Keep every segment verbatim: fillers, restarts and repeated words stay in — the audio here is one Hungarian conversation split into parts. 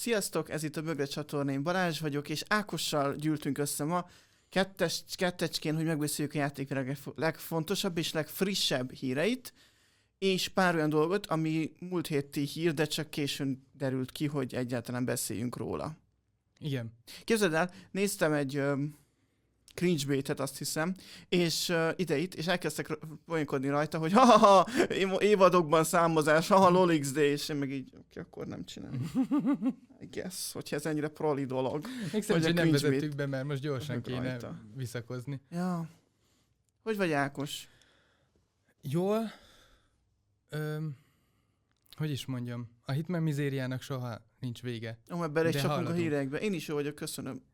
Sziasztok, ez itt a Bögre csatorna, én Balázs vagyok, és Ákossal gyűltünk össze ma kettes, kettecskén, hogy megbeszéljük a játék legfontosabb és legfrissebb híreit, és pár olyan dolgot, ami múlt héti hír, de csak későn derült ki, hogy egyáltalán beszéljünk róla. Igen. Képzeld el, néztem egy um, cringebaitet, azt hiszem, és uh, ideit, és elkezdtek poénkodni rajta, hogy ha-ha-ha, évadokban számozás, ha-ha Lolix Day, és én meg így, oké, akkor nem csinálom. I guess, hogyha ez ennyire proli dolog. Még szerint, hogy nem vezettük be, mert most gyorsan kéne rajta visszakozni. Ja. Hogy vagy, Ákos? Jól. Öm, hogy is mondjam, a Hitman mizériának soha nincs vége. Ó, mert bele is csapunk a hírekbe. Én is jó vagyok, köszönöm.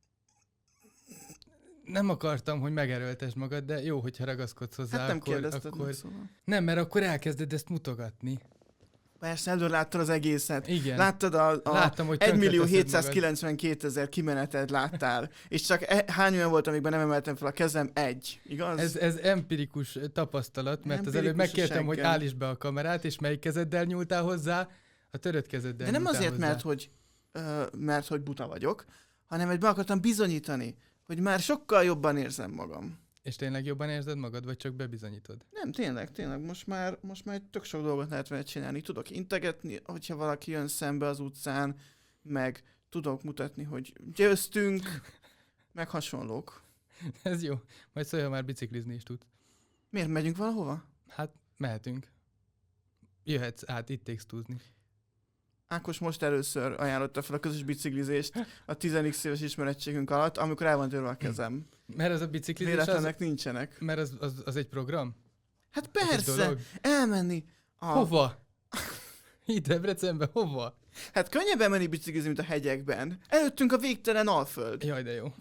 Nem akartam, hogy megerőltesd magad, de jó, hogyha ragaszkodsz hozzá, hát nem akkor... kérdezted akkor... meg, szóval. Nem, mert akkor elkezded ezt mutogatni. Persze, előre láttad az egészet. Igen. Láttad a, a Láttam, hogy egy millió hétszázkilencvenkétezer kimenetet láttál, és csak e, hány olyan volt, amikben nem emeltem fel a kezem? Egy, igaz? Ez, ez empirikus tapasztalat, mert empirikus az előbb megkértem, hogy seggel. állítsd be a kamerát, és melyik kezeddel nyúltál hozzá? A törött kezeddel. De nem nyúltál azért, hozzá. mert hogy, uh, mert hogy buta vagyok, hanem hogy be akartam bizonyítani, hogy már sokkal jobban érzem magam. És tényleg jobban érzed magad, vagy csak bebizonyítod? Nem, tényleg, tényleg. Most már, most már tök sok dolgot lehet vele csinálni. Tudok integetni, hogyha valaki jön szembe az utcán, meg tudok mutatni, hogy győztünk, meg hasonlók. Ez jó. Majd szólja, már biciklizni is tud. Miért megyünk valahova? Hát, mehetünk. Jöhetsz át, itt Takes Two-zni. Ákos most először ajánlotta fel a közös biciklizést a tíz éves ismerettségünk alatt, amikor el van törve a kezem. Mert ez a biciklizés Véletlenek az... nincsenek. Mert az, az, az egy program? Hát persze, elmenni. A... Hova? Itt Debrecenben, hova? Hát könnyebben menni biciklizni, mint a hegyekben. Előttünk a végtelen alföld. Jaj, de jó.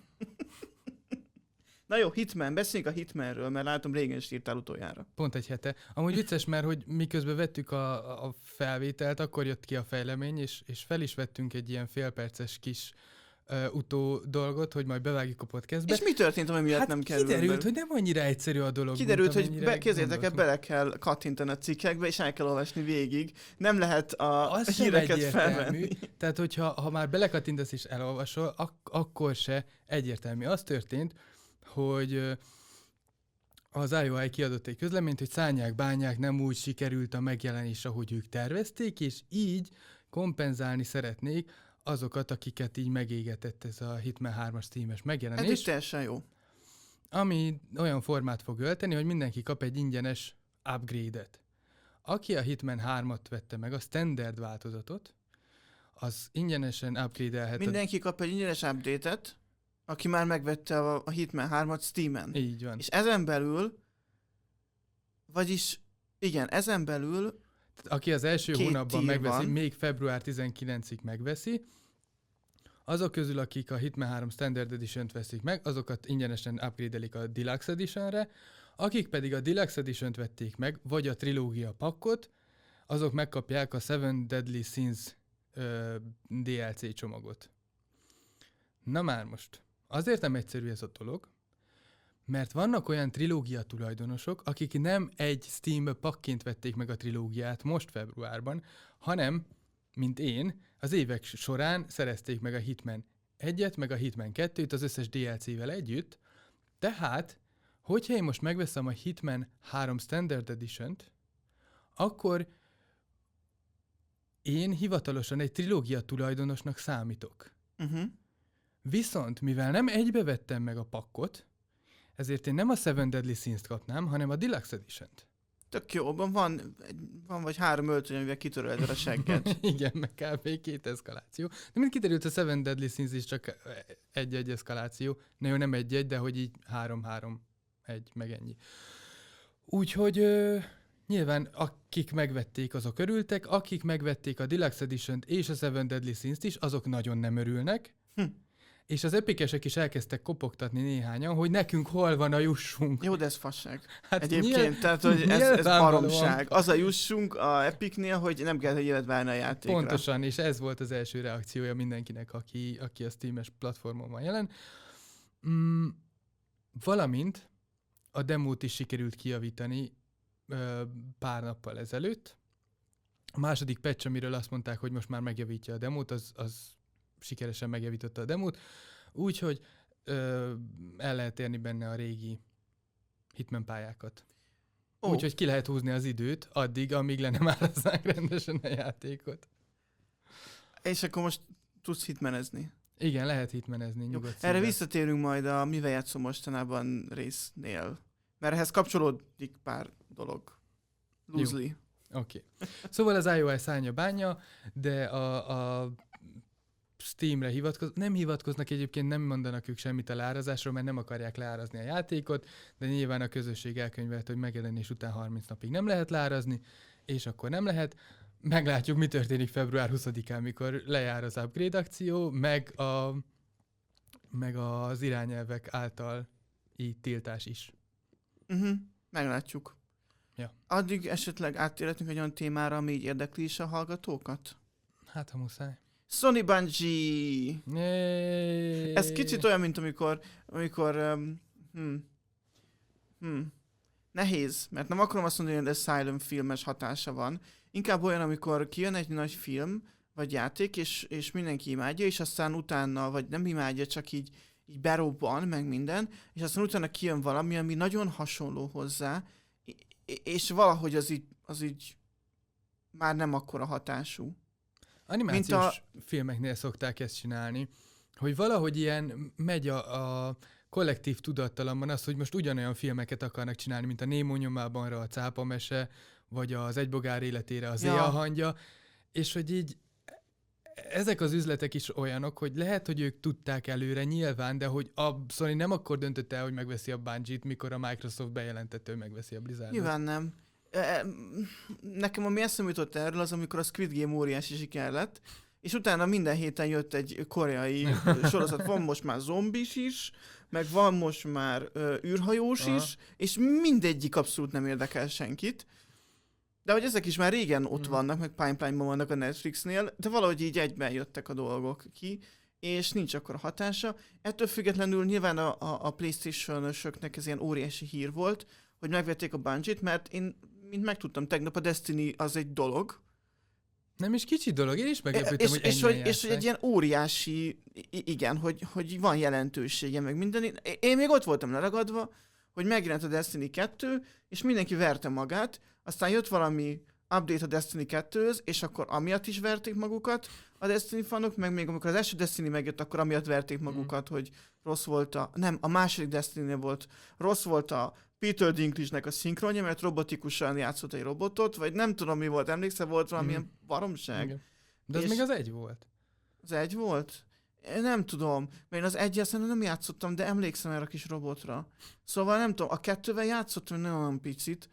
Na jó, Hitman, beszéljünk a Hitmanről, mert látom, régen is írtál utoljára. Pont egy hete. Amúgy vicces, mert hogy miközben vettük a, a felvételt, akkor jött ki a fejlemény, és, és fel is vettünk egy ilyen félperces kis uh, utó dolgot, hogy majd bevágjuk a podcastbe. És mi történt, ami miatt hát nem kerül? kiderült, be? hogy nem annyira egyszerű a dolog. Kiderült, mint hogy be, kézzétek el, bele kell kattintani a cikkekbe, és el kell olvasni végig. Nem lehet a az híreket egyértelmű. felvenni. Tehát, hogyha ha már belekattintasz és elolvasol, ak- akkor se egyértelmű. Az történt, hogy az I O I kiadott egy közleményt, hogy szárnyák, bányák nem úgy sikerült a megjelenés, ahogy ők tervezték, és így kompenzálni szeretnék azokat, akiket így megégetett ez a Hitman hármas Steam-es megjelenés. Ez is teljesen jó. Ami olyan formát fog ölteni, hogy mindenki kap egy ingyenes upgrade-et. Aki a Hitman hármat vette meg, a standard változatot, az ingyenesen upgrade-elhet. Mindenki kap egy ingyenes update-et, aki már megvette a, a Hitman hármat Steamen. Így van. És ezen belül, vagyis igen, ezen belül aki az első két hónapban megveszi, van. még február tizenkilencedikéig megveszi, azok közül, akik a Hitman három Standard Edition-t veszik meg, azokat ingyenesen upgrade-elik a Deluxe Edition-re, akik pedig a Deluxe Edition-t vették meg, vagy a trilógia pakkot, azok megkapják a Seven Deadly Sins ö, dé el cé csomagot. Na már most, azért nem egyszerű ez a dolog, mert vannak olyan trilógia tulajdonosok, akik nem egy Steam pakként vették meg a trilógiát most februárban, hanem, mint én, az évek során szerezték meg a Hitman egyet, meg a Hitman kettőt az összes dé el cé-vel együtt. Tehát, hogyha én most megveszem a Hitman három Standard Edition-t, akkor én hivatalosan egy trilógia tulajdonosnak számítok. Uh-huh. Viszont, mivel nem egybe vettem meg a pakkot, ezért én nem a Seven Deadly Sins-t kapnám, hanem a Deluxe Edition-t. Tök jó, van, van vagy három öltöny, amivel kitöröled a segget. Igen, meg kb. Két eszkaláció. De mind kiderült, a Seven Deadly Sins is csak egy-egy eszkaláció. Na jó, nem egy-egy, de hogy így három-három, egy, meg ennyi. Úgyhogy ö, nyilván akik megvették, azok örültek, akik megvették a Deluxe Edition-t és a Seven Deadly Sins-t is, azok nagyon nem örülnek. Hm. És az epikesek is elkezdtek kopogtatni néhányan, hogy nekünk hol van a jussunk. Jó, de ez fasság. Hát egyébként, nyilv... tehát hogy ez, ez baromság. Az a jussunk a Epicnél, hogy nem kell, hogy élet várni a játékra. Pontosan, és ez volt az első reakciója mindenkinek, aki, aki a Steam-es platformon van jelen. Mm, valamint a demót is sikerült kijavítani ö, pár nappal ezelőtt, A második patch, amiről azt mondták, hogy most már megjavítja a demót, az, az sikeresen megjavította a demót, úgyhogy ö, el lehet érni benne a régi Hitman pályákat. Oh. Úgyhogy ki lehet húzni az időt addig, amíg le nem árazzák rendesen a játékot. És akkor most tudsz hitmenezni. Igen, lehet hitmenezni, nyugodt szívvel. Erre visszatérünk majd a Mivel játszom mostanában résznél. Mert ehhez kapcsolódik pár dolog. Loosely. Oké. Okay. Szóval az iOS szárnya bánja, de a, a Steamre hivatkoznak, nem hivatkoznak egyébként, nem mondanak ők semmit a leárazásról, mert nem akarják leárazni a játékot, de nyilván a közösség elkönyvelt, hogy megjelenés után harminc napig nem lehet leárazni, és akkor nem lehet. Meglátjuk, mi történik február huszadikán, mikor lejár az upgrade akció, meg, a, meg az irányelvek által így tiltás is. Uh-huh. Meglátjuk. Ja. Addig esetleg áttérhetünk egy olyan témára, ami így érdekli is a hallgatókat? Hát, ha muszáj. Sony Bungie! Yay. Ez kicsit olyan, mint amikor, amikor um, hmm, hmm, nehéz, mert nem akarom azt mondani, hogy Asylum filmes hatása van. Inkább olyan, amikor kijön egy nagy film, vagy játék, és, és mindenki imádja, és aztán utána, vagy nem imádja, csak így, így berobban, meg minden, és aztán utána kijön valami, ami nagyon hasonló hozzá, és valahogy az így, az így már nem akkora hatású. Animációs a... filmeknél szokták ezt csinálni, hogy valahogy ilyen megy a, a kollektív tudattalamban az, hogy most ugyanolyan filmeket akarnak csinálni, mint a Némó nyomában a Cápa mese, vagy az Egy bogár életére az ja. Éjjel hangja, és hogy így ezek az üzletek is olyanok, hogy lehet, hogy ők tudták előre nyilván, de hogy a Sony nem akkor döntött el, hogy megveszi a Bungie-t, mikor a Microsoft bejelentette, hogy megveszi a Blizzardot. Nyilván nem. Nekem ami eszembe jutott erről az, amikor a Squid Game óriási siker lett, és utána minden héten jött egy koreai sorozat, van most már zombis is, meg van most már uh, űrhajós Aha. is, és mindegyik abszolút nem érdekel senkit. De hogy ezek is már régen ott mm. vannak, meg pipeline-ban vannak a Netflixnél, de valahogy így egyben jöttek a dolgok ki, és nincs akkor hatása. Ettől függetlenül nyilván a, a, a PlayStation-ösöknek ez ilyen óriási hír volt, hogy megvették a Bungie-t, mert én, mint megtudtam tegnap, a Destiny az egy dolog. Nem is kicsi dolog, én is meglepődtem, hogy és, hogy, és hogy egy ilyen óriási, igen, hogy, hogy van jelentősége, meg minden. Én, én még ott voltam leragadva, hogy megjelent a Destiny kettő, és mindenki verte magát, aztán jött valami update a Destiny kettőhöz, és akkor amiatt is verték magukat a Destiny fanok, meg még amikor az első Destiny megjött, akkor amiatt verték magukat, mm. hogy rossz volt a... Nem, a második Destiny-nél volt, rossz volt a Peter Dinklage-nek a szinkronja, mert robotikusan játszott egy robotot, vagy nem tudom mi volt, emlékszel, volt valamilyen mm. baromság. Igen. De ez és még az egy volt. Az egy volt? Én nem tudom, mert én az egyel szerintem nem játszottam, de emlékszem erre a kis robotra. Szóval nem tudom, a kettővel játszottam nem olyan picit,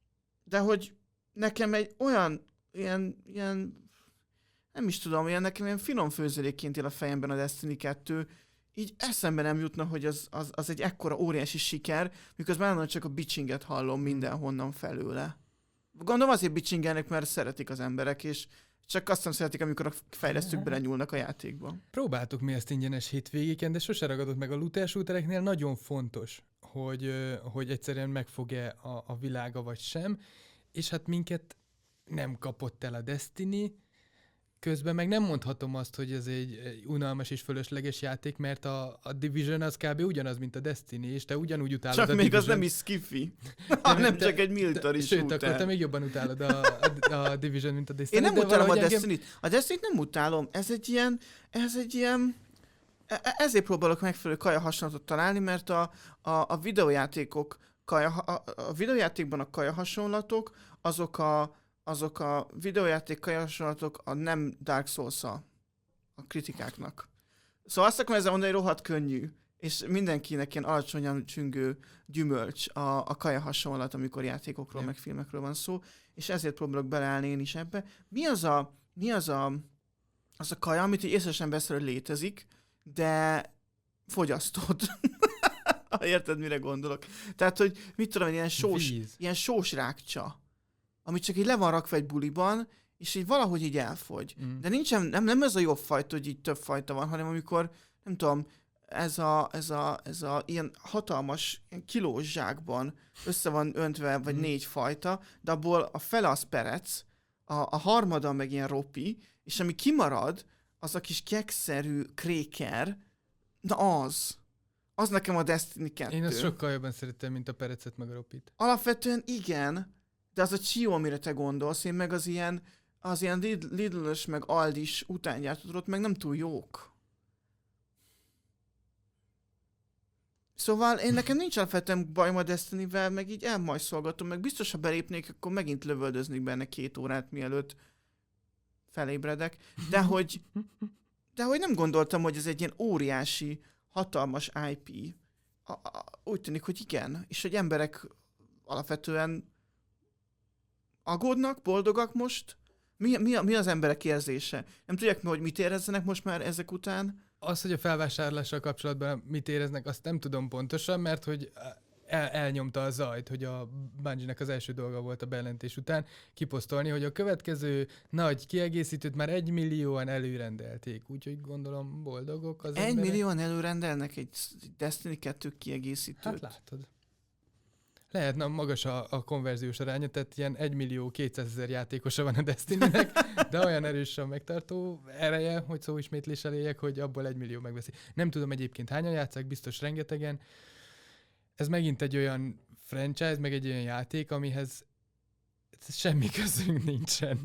de hogy nekem egy olyan, ilyen, ilyen, nem is tudom, ilyen nekem ilyen finom főzelékként él a fejemben a Destiny kettő, így eszembe nem jutna, hogy az, az, az egy ekkora óriási siker, miközben állandóan csak a bitchinget hallom mindenhonnan felőle. Gondolom azért bitchingelnek, mert szeretik az emberek, és csak azt nem szeretik, amikor a fejlesztők belenyúlnak a játékba. Próbáltuk mi ezt ingyenes hétvégéken, de sose ragadott meg a looter shootereknél. Nagyon fontos, hogy, hogy egyszerűen megfog-e a, a világa vagy sem, és hát minket nem kapott el a Destiny, közben meg nem mondhatom azt, hogy ez egy unalmas és fölösleges játék, mert a, a Division az kb. Ugyanaz, mint a Destiny, és te ugyanúgy utálod csak a még Division. Az nem is skifi, hanem csak egy military shooter. Sőt, akkor te még jobban utálod a, a, a Division, mint a Destiny. Én nem utálom a engem... Destiny-t. A Destiny-t nem utálom. Ez egy ilyen, ez egy ilyen, ezért próbálok megfelelő kaja hasonlatot találni, mert a, a, a videójátékok kaja, a, a videójátékban a kaja hasonlatok, azok a azok a videójáték kajasolatok a nem Dark Souls-a a kritikáknak. Szóval azt akarom ezzel mondani, hogy rohadt könnyű, és mindenkinek ilyen alacsonyan csüngő gyümölcs a, a kaja hasonlat, amikor játékokról, yeah. meg filmekről van szó, és ezért próbálok beleállni én is ebbe. Mi az a, mi az a, az a kaja, amit így észre sem vesz, hogy létezik, de fogyasztod. Érted, mire gondolok? Tehát, hogy mit tudom, ilyen sós, ilyen sós rákcsa, amit csak így le van rakva egy buliban, és így valahogy így elfogy. Mm. De nincsen, nem, nem ez a jobb fajta, hogy így több fajta van, hanem amikor, nem tudom, ez a, ez a, ez a ilyen hatalmas ilyen kilós zsákban össze van öntve, vagy mm. négy fajta, de abból a fele az perec, a, a harmada meg ilyen ropi, és ami kimarad, az a kis kekszerű kréker, na az. Az nekem a Destiny kettő. Én azt sokkal jobban szerettem, mint a perecet meg a ropit. Alapvetően igen, de az a Chio, amire te gondolsz, én meg az ilyen, az ilyen Lidl-ös meg Aldis utángyártott ott meg nem túl jók. Szóval én nekem nincs alapvetően bajom a Destiny-vel, meg így elmajszolgatom, meg biztos, ha belépnék, akkor megint lövöldöznék benne két órát, mielőtt felébredek. De hogy, de hogy nem gondoltam, hogy ez egy ilyen óriási, hatalmas i pé. A, a, úgy tűnik, hogy igen. És hogy emberek alapvetően aggódnak, boldogak most. Mi, mi, mi az emberek érzése? Nem tudják, hogy mit érezzenek most már ezek után? Az, hogy a felvásárlással kapcsolatban mit éreznek, azt nem tudom pontosan, mert hogy el, elnyomta a zajt, hogy a Bungie-nek az első dolga volt a bejelentés után kiposztolni, hogy a következő nagy kiegészítőt már egy millióan előrendelték, úgyhogy gondolom boldogok az Egy emberek. millióan előrendelnek egy Destiny kettő kiegészítőt? Hát látod. Lehet, na, magas a, a konverziós aránya, tehát ilyen egy millió kétszázezer játékosa van a Destiny-nek, de olyan erős a megtartó ereje, hogy szóismétléssel éljek, hogy abból egy millió megveszi. Nem tudom egyébként hányan játszák, biztos rengetegen. Ez megint egy olyan franchise, meg egy olyan játék, amihez semmi közünk nincsen.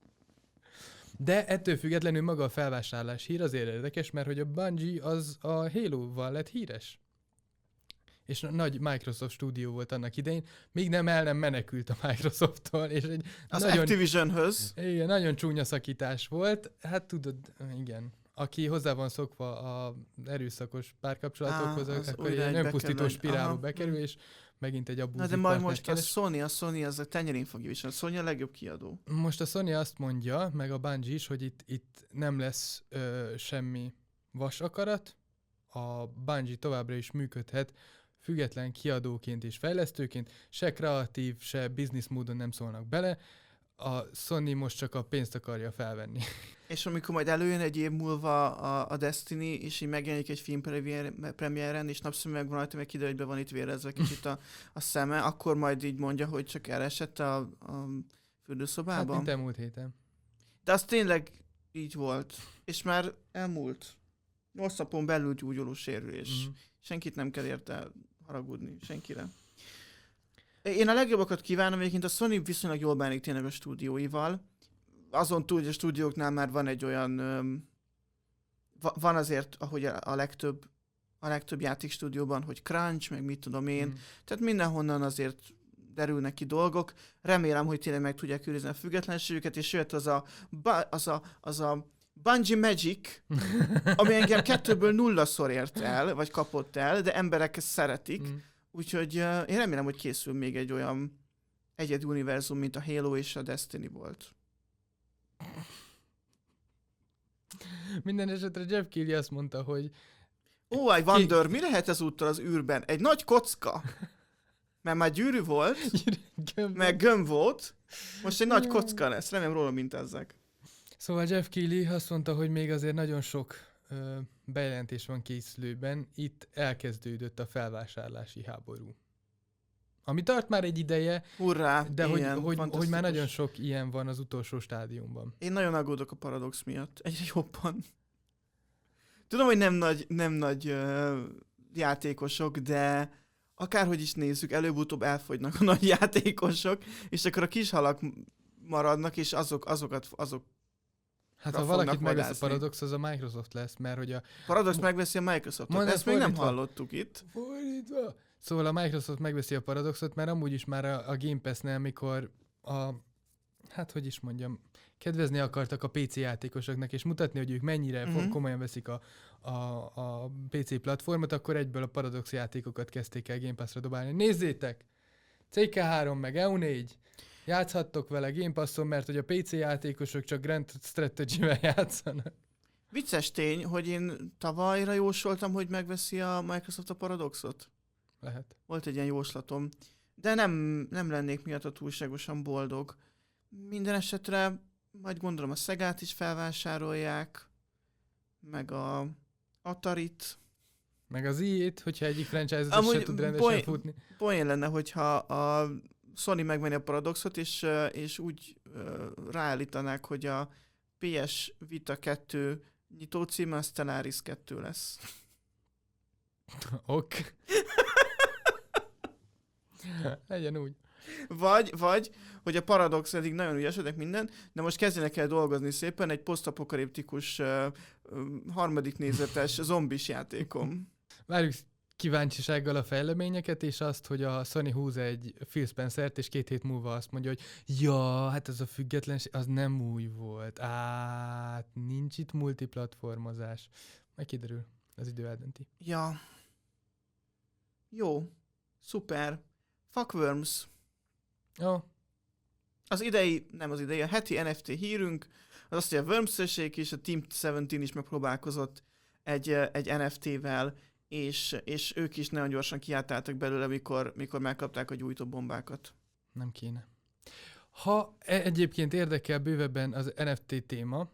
De ettől függetlenül maga a felvásárlás hír azért érdekes, mert hogy a Bungie az a Halo-val lett híres. És nagy Microsoft stúdió volt annak idején, még nem el nem menekült a Microsofttól, és egy az nagyon, Activisionhöz. Igen, nagyon csúnya szakítás volt. Hát tudod, igen. Aki hozzá van szokva az erőszakos párkapcsolatokhoz, Á, akkor ilyen önpusztító spirálba Aha. bekerül, és megint egy abúzív Na de majd partnert most a keres. Sony, a Sony az a tenyerén fogja viselni. A Sony a legjobb kiadó. Most a Sony azt mondja, meg a Bungie is, hogy itt, itt nem lesz ö, semmi vasakarat, a Bungie továbbra is működhet, független kiadóként és fejlesztőként, se kreatív, se business módon nem szólnak bele, a Sony most csak a pénzt akarja felvenni. És amikor majd előjön egy év múlva a, a Destiny, és így megjelenik egy filmpremiéren, és napszemüveg van rajta, meg kiderül, hogy be van itt vérezve kicsit a, a szeme, akkor majd így mondja, hogy csak elesett a, a fürdőszobában. Hát mint elmúlt héten. De az tényleg így volt. És már elmúlt. Nyolc napon belül gyógyuló sérülés. Mm. Senkit nem kell érte haragudni, senkire. Én a legjobbakat kívánom, egyébként a Sony viszonylag jól bánik tényleg a stúdióival. Azon túl, hogy a stúdióknál már van egy olyan... Öm, va- van azért, ahogy a, a legtöbb a legtöbb játékstúdióban, hogy crunch, meg mit tudom én. Mm. Tehát mindenhonnan azért derülnek ki dolgok. Remélem, hogy tényleg meg tudják őrizni a függetlenségüket, és jött az a, ba- az a, az a Bungie Magic, ami engem kettőből nullaszor ért el, vagy kapott el, de emberek ezt szeretik. Mm. Úgyhogy uh, én remélem, hogy készül még egy olyan egyedi univerzum, mint a Halo és a Destiny volt. Minden esetre Jeff Keighley azt mondta, hogy Ó, I wonder, mi lehet ezúttal az űrben? Egy nagy kocka. Mert már gyűrű volt, meg gömb volt, most egy nagy kocka lesz. Remélem róla mintázzák. Szóval Jeff Keighley azt mondta, hogy még azért nagyon sok ö, bejelentés van készülőben. Itt elkezdődött a felvásárlási háború. Ami tart már egy ideje, Hurrá, de hogy, ilyen, hogy, hogy már fantasztikus. nagyon sok ilyen van az utolsó stádiumban. Én nagyon aggódok a Paradox miatt. Egyre jobban. Tudom, hogy nem nagy, nem nagy uh, játékosok, de akárhogy is nézzük, előbb-utóbb elfogynak a nagy játékosok, és akkor a kis halak maradnak, és azok, azokat, azok Hát ha fognak valakit megvesz a vadászni. Paradox, az a Microsoft lesz, mert hogy a... Paradox megveszi a Microsoftot. Mondd, Ezt még nem fordítva. hallottuk itt. Fordítva. Szóval a Microsoft megveszi a Paradoxot, mert amúgy is már a, a Game Pass-nél, amikor a... Hát hogy is mondjam, kedvezni akartak a pé cé játékosoknak, és mutatni, hogy ők mennyire Mhm. uh-huh. komolyan veszik a, a, a pé cé platformot, akkor egyből a Paradox játékokat kezdték el Game Pass-ra dobálni. Nézzétek! cé ká három meg é u négy, játszhattok vele Game Passon, mert hogy a pé cé játékosok csak Grand Strategy-vel játszanak. Vicces tény, hogy én tavalyra jósoltam, hogy megveszi a Microsoft a Paradoxot. Lehet. Volt egy ilyen jóslatom. De nem, nem lennék miatt túlságosan boldog. Minden esetre majd gondolom a Szegát is felvásárolják, meg a Atarit. Meg az í á-t, hogyha egyik franchise-ot Amúgy se tud rendesen boly- futni. Poén lenne, hogyha a Sony megvenni a Paradoxot, és, és úgy ö, ráállítanák, hogy a pé es Vita kettő nyitó címe a Stellaris kettő lesz. Ok. Legyen úgy. Vagy, vagy, hogy a Paradox eddig nagyon ügyesedek minden, de most kezdjenek el dolgozni szépen egy posztapokaliptikus uh, uh, harmadik nézetes zombis játékom. Várjuk kíváncsisággal a fejleményeket, és azt, hogy a Sony húz egy Phil Spencert, és két hét múlva azt mondja, hogy ja, hát ez a függetlenség, az nem új volt. Á, nincs itt multiplatformozás. Majd kiderül, az idő eldönti. Ja. Jó. Szuper. Fuckworms. Jó. Az idei, nem az idei, a heti en ef té hírünk, az azt, hogy a Worms-össék és a Team tizenhét is megpróbálkozott egy, egy en ef té-vel, és, és ők is nagyon gyorsan kiáltáltak belőle, mikor, mikor megkapták a gyújtóbombákat. Nem kéne. Ha egyébként érdekel bővebben az en ef té téma,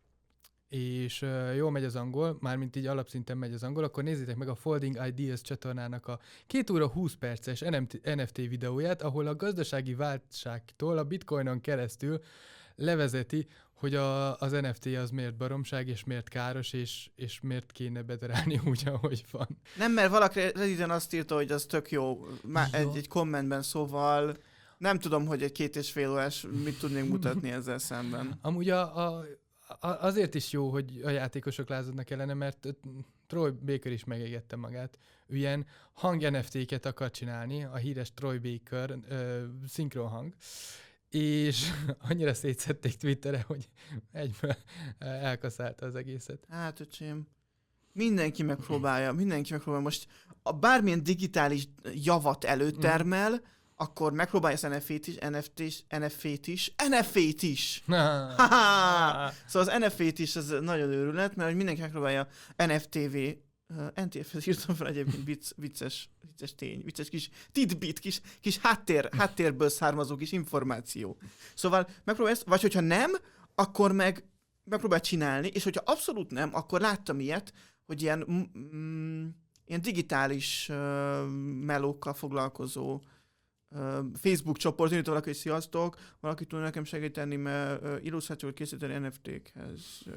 és uh, jól megy az angol, mármint így alapszinten megy az angol, akkor nézzétek meg a Folding Ideas csatornának a két óra húsz perces en ef té videóját, ahol a gazdasági válságtól a bitcoinon keresztül levezeti, hogy a, az en ef té az miért baromság, és miért káros, és, és miért kéne bedarálni úgy, ahogy van. Nem, mert valaki Redditen azt írta, hogy az tök jó, Má- egy, egy kommentben, szóval nem tudom, hogy egy két és fél órás mit tudnék mutatni ezzel szemben. Amúgy a, a azért is jó, hogy a játékosok lázadnak ellene, mert Troy Baker is megégette magát. Ő ilyen hang-en ef té-ket akar csinálni, a híres Troy Baker uh, szinkron hang, és annyira szétszették Twitterre, hogy egyből elkaszálta az egészet. Hát, öcsém, mindenki megpróbálja, mindenki megpróbálja. Most a bármilyen digitális javat előtermel, mm. akkor megpróbálja az en ef té-t is, en ef té-t is, en ef té-t is, en ef té-t is! Szóval az en ef té-t is az nagyon őrület, mert mindenki megpróbálja en ef té vé, uh, en té ef-hez írtam fel egyébként vicc, vicces, vicces tény, vicces kis tidbit, kis, kis háttér, háttérből származó kis információ. Szóval megpróbálja ezt, vagy hogyha nem, akkor meg megpróbál csinálni, és hogyha abszolút nem, akkor láttam ilyet, hogy ilyen, mm, ilyen digitális uh, melókkal foglalkozó Facebook csoport, jött valaki, hogy sziasztok, valaki tudna nekem segíteni, mert uh, illusztrációt készíteni en ef té-khez. Uh,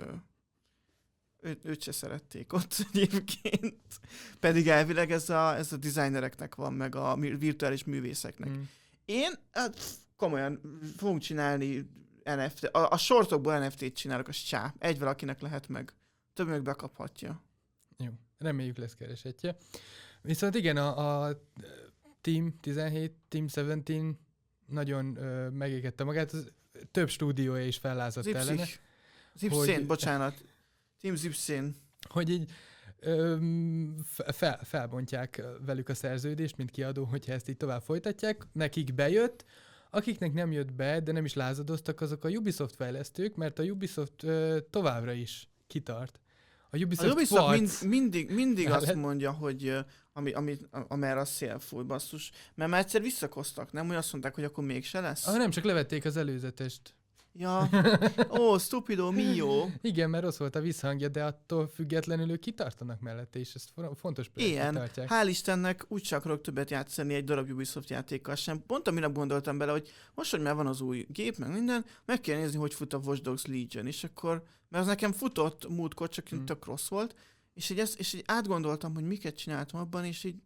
ő, őt se szerették ott egyébként. Pedig elvileg ez a, ez a designereknek van, meg a virtuális művészeknek. Mm. Én hát, komolyan fogunk csinálni en ef té, a, a sortokból en ef té-t csinálok, az csá. Egy valakinek lehet meg. Több meg bekaphatja. Jó, reméljük lesz keresetje. Viszont igen, a, a Team tizenhét, Team tizenhét nagyon ö, megégette magát, az, több stúdiója is fellázadt ellene. Zipszén, hogy... bocsánat. Team Zipszén. Hogy így ö, fel, felbontják velük a szerződést, mint kiadó, hogyha ezt így tovább folytatják. Nekik bejött, akiknek nem jött be, de nem is lázadoztak, azok a Ubisoft fejlesztők, mert a Ubisoft ö, továbbra is kitart. A Ubisoft, a Ubisoft mind, mindig, mindig mellett... azt mondja, hogy ami, ami, amerre a szél fúj, basszus. Mert már egyszer visszakoztak, nem? Hogy azt mondták, hogy akkor mégse lesz? Ah, nem, csak levették az előzetest. Ja, ó, stupido mio. Igen, mert rossz volt a visszhangja, de attól függetlenül ők kitartanak mellette, és ezt fontos projektnek tartják. Hál' Istennek úgy csak akarok többet játszani egy darab Ubisoft játékkal sem. Pont amire gondoltam bele, hogy most, hogy már van az új gép, meg minden, meg kell nézni, hogy fut a Watch Dogs Legion, és akkor, mert az nekem futott múltkor, csak hmm. tök rossz volt, és így, ezt, és így átgondoltam, hogy miket csináltam abban, és így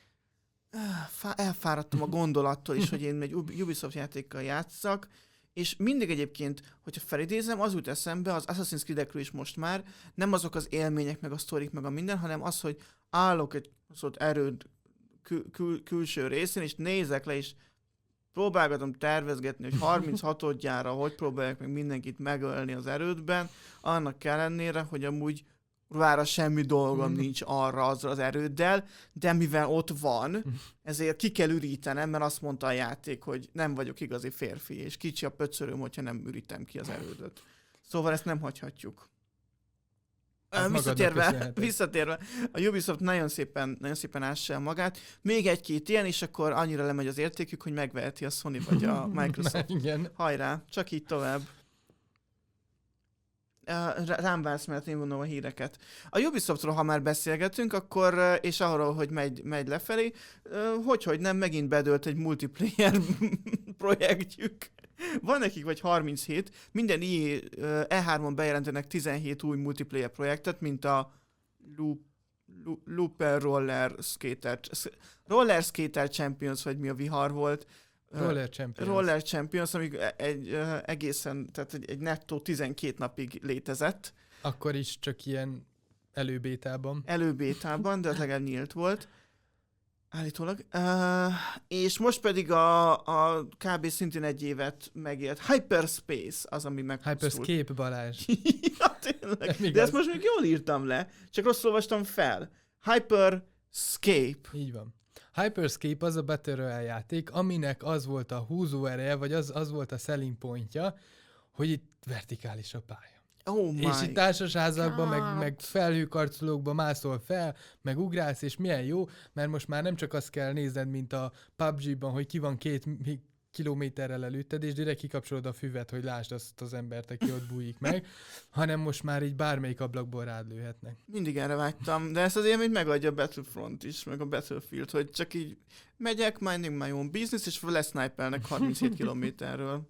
elfáradtam a gondolattól is, hogy én egy Ubisoft játékkal játsszak, és mindig egyébként, hogyha felidézem, az jut eszembe, az Assassin's Creed-ekről is most már, nem azok az élmények, meg a sztorik, meg a minden, hanem az, hogy állok egy szóval erőd kül- kül- külső részén, és nézek le, és próbálgatom tervezgetni, hogy harminchatodjára hogy próbálják meg mindenkit megölni az erődben, annak ellenére, hogy amúgy vára semmi dolgom mm. nincs arra azzal az erőddel, de mivel ott van, ezért ki kell ürítenem, mert azt mondta a játék, hogy nem vagyok igazi férfi, és kicsi a pöcöröm, hogyha nem ürítem ki az erődöt. Szóval ezt nem hagyhatjuk. Hát visszatérve, visszatérve, a Ubisoft nagyon szépen, nagyon szépen ássa el magát. Még egy-két ilyen, és akkor annyira lemegy az értékük, hogy megveheti a Sony vagy a Microsoft. Igen. Hajrá, csak így tovább. Rám vársz, mert én mondom a híreket. A Ubisoftról, ha már beszélgetünk, akkor, és arról, hogy megy, megy lefelé, hogy, hogy nem, megint bedőlt egy multiplayer projektjük. Van nekik vagy harminchét, minden i E hármon bejelentenek tizenhét új multiplayer projektet, mint a Loop, Loop, Looper Roller Skater, Roller Skater Champions, vagy mi a vihar volt. Roller Champions. Roller Champions, amíg egy uh, egészen, tehát egy, egy nettó tizenkét napig létezett. Akkor is csak ilyen előbétában. Előbétában, de az legalább nyílt volt. Állítólag. Uh, és most pedig a, a kb. Szintén egy évet megélt Hyperspace az, ami meghosszult. Hyperscape, Balázs. Ja, tényleg. De ezt most még jól írtam le, csak rosszul olvastam fel. Hyperscape. Így van. Hyperscape az a Battle Royale játék, aminek az volt a húzó ereje, vagy az, az volt a selling pointja, hogy itt vertikális a pálya. Oh my és itt társasházakban, meg, God. meg felhőkarcolókban mászol fel, meg ugrálsz, és milyen jó, mert most már nem csak azt kell nézned, mint a pé u bé gé-ban, hogy ki van két mi- kilométerrel előtted, és direkt kikapcsolod a füvet, hogy lásd azt az embert, aki ott bújik meg, hanem most már így bármelyik ablakból rád lőhetnek. Mindig erre vágytam, de ezt az élményt megadja a Battlefront is, meg a Battlefield, hogy csak így megyek, minding my own business, és lesznájpelnek harminchét kilométerről.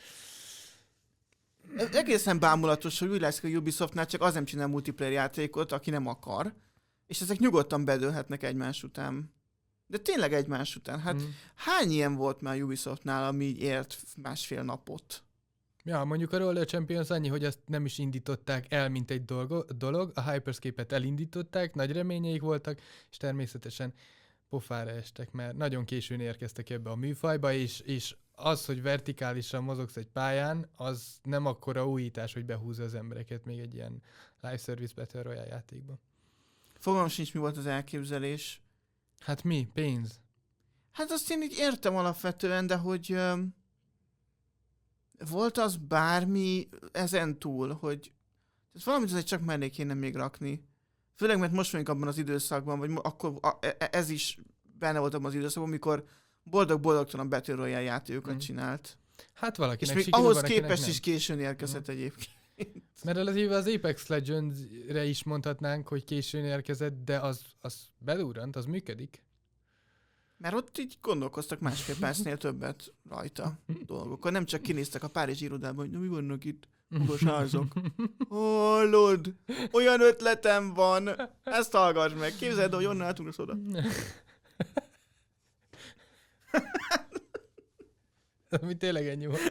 Egészen bámulatos, hogy úgy látszik, a Ubisoftnál csak az nem csinál multiplayer játékot, aki nem akar, és ezek nyugodtan bedőlhetnek egymás után. De tényleg egymás után. Hát Mm. hány ilyen volt már a Ubisoftnál, ami így ért másfél napot? Ja, mondjuk a Roller Champions annyi, hogy azt nem is indították el, mint egy dolgo, dolog, a Hyperscape-et elindították, nagy reményeik voltak, és természetesen pofára estek, mert nagyon későn érkeztek ebbe a műfajba, és, és az, hogy vertikálisan mozogsz egy pályán, az nem akkora újítás, hogy behúzza az embereket még egy ilyen live service Battle Royale játékban. Fogalmam sincs, mi volt az elképzelés. Hát mi? Pénz? Hát azt én így értem alapvetően, de hogy öm, volt az bármi ezen túl, hogy tehát valamit azért csak mellé kéne még rakni. Főleg, mert most vagyunk abban az időszakban, vagy mo- akkor a, e- ez is benne volt abban az időszakban, amikor boldog-boldogtalan Battle Royale játékokat Mm. csinált. Hát És valakinek még sikerül, ahhoz valakinek képest nem. is későn érkezett egyébként. Mert relatíve az Apex Legends-re is mondhatnánk, hogy későn érkezett, de az, az bedurrant, az működik. Mert ott így gondolkoztak másfél percnél többet rajta dolgokon. Nem csak kinéztek a párizsi irodában, hogy na, mi vannak itt magas házak. Hallod? Olyan ötletem van. Ezt hallgass meg. Képzeld, hogy onnan átugrasz oda. Ami tényleg ennyi volt.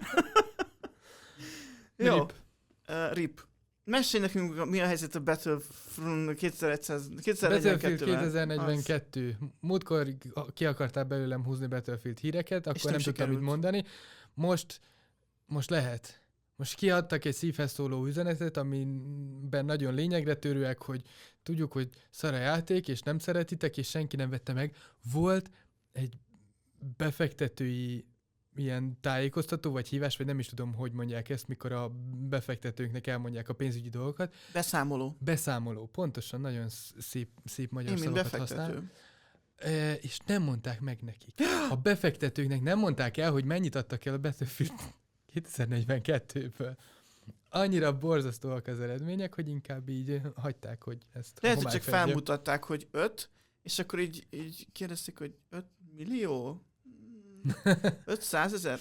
Jó. Rip. Uh, rip. Mesélj nekünk, mi a helyzet a Battlefront kétezer-száz Battlefield kétezer-negyvenkettővel. kétezer-negyvenkettő. Múltkor ki akartál belőlem húzni Battlefield híreket, akkor nem nem tudtam mit sikerült. mondani. Most, most lehet. Most kiadtak egy szívhez szóló üzenetet, amiben nagyon lényegre törőek, hogy tudjuk, hogy szar a játék, és nem szeretitek, és senki nem vette meg. Volt egy befektetői ilyen tájékoztató, vagy hívás, vagy nem is tudom, hogy mondják ezt, mikor a befektetőknek elmondják a pénzügyi dolgokat. Beszámoló. Beszámoló, pontosan, nagyon sz- szép, szép magyar Én, mint szavakat használ. befektető. E, és nem mondták meg nekik. A befektetőknek nem mondták el, hogy mennyit adtak el a Battlefield kétezer-negyvenkettőből. Annyira borzasztóak az eredmények, hogy inkább így hagyták, hogy ezt Lehet, hogy homály csak fedje. felmutatták, hogy öt, és akkor így, így kérdezték, hogy öt millió? ötszázezer?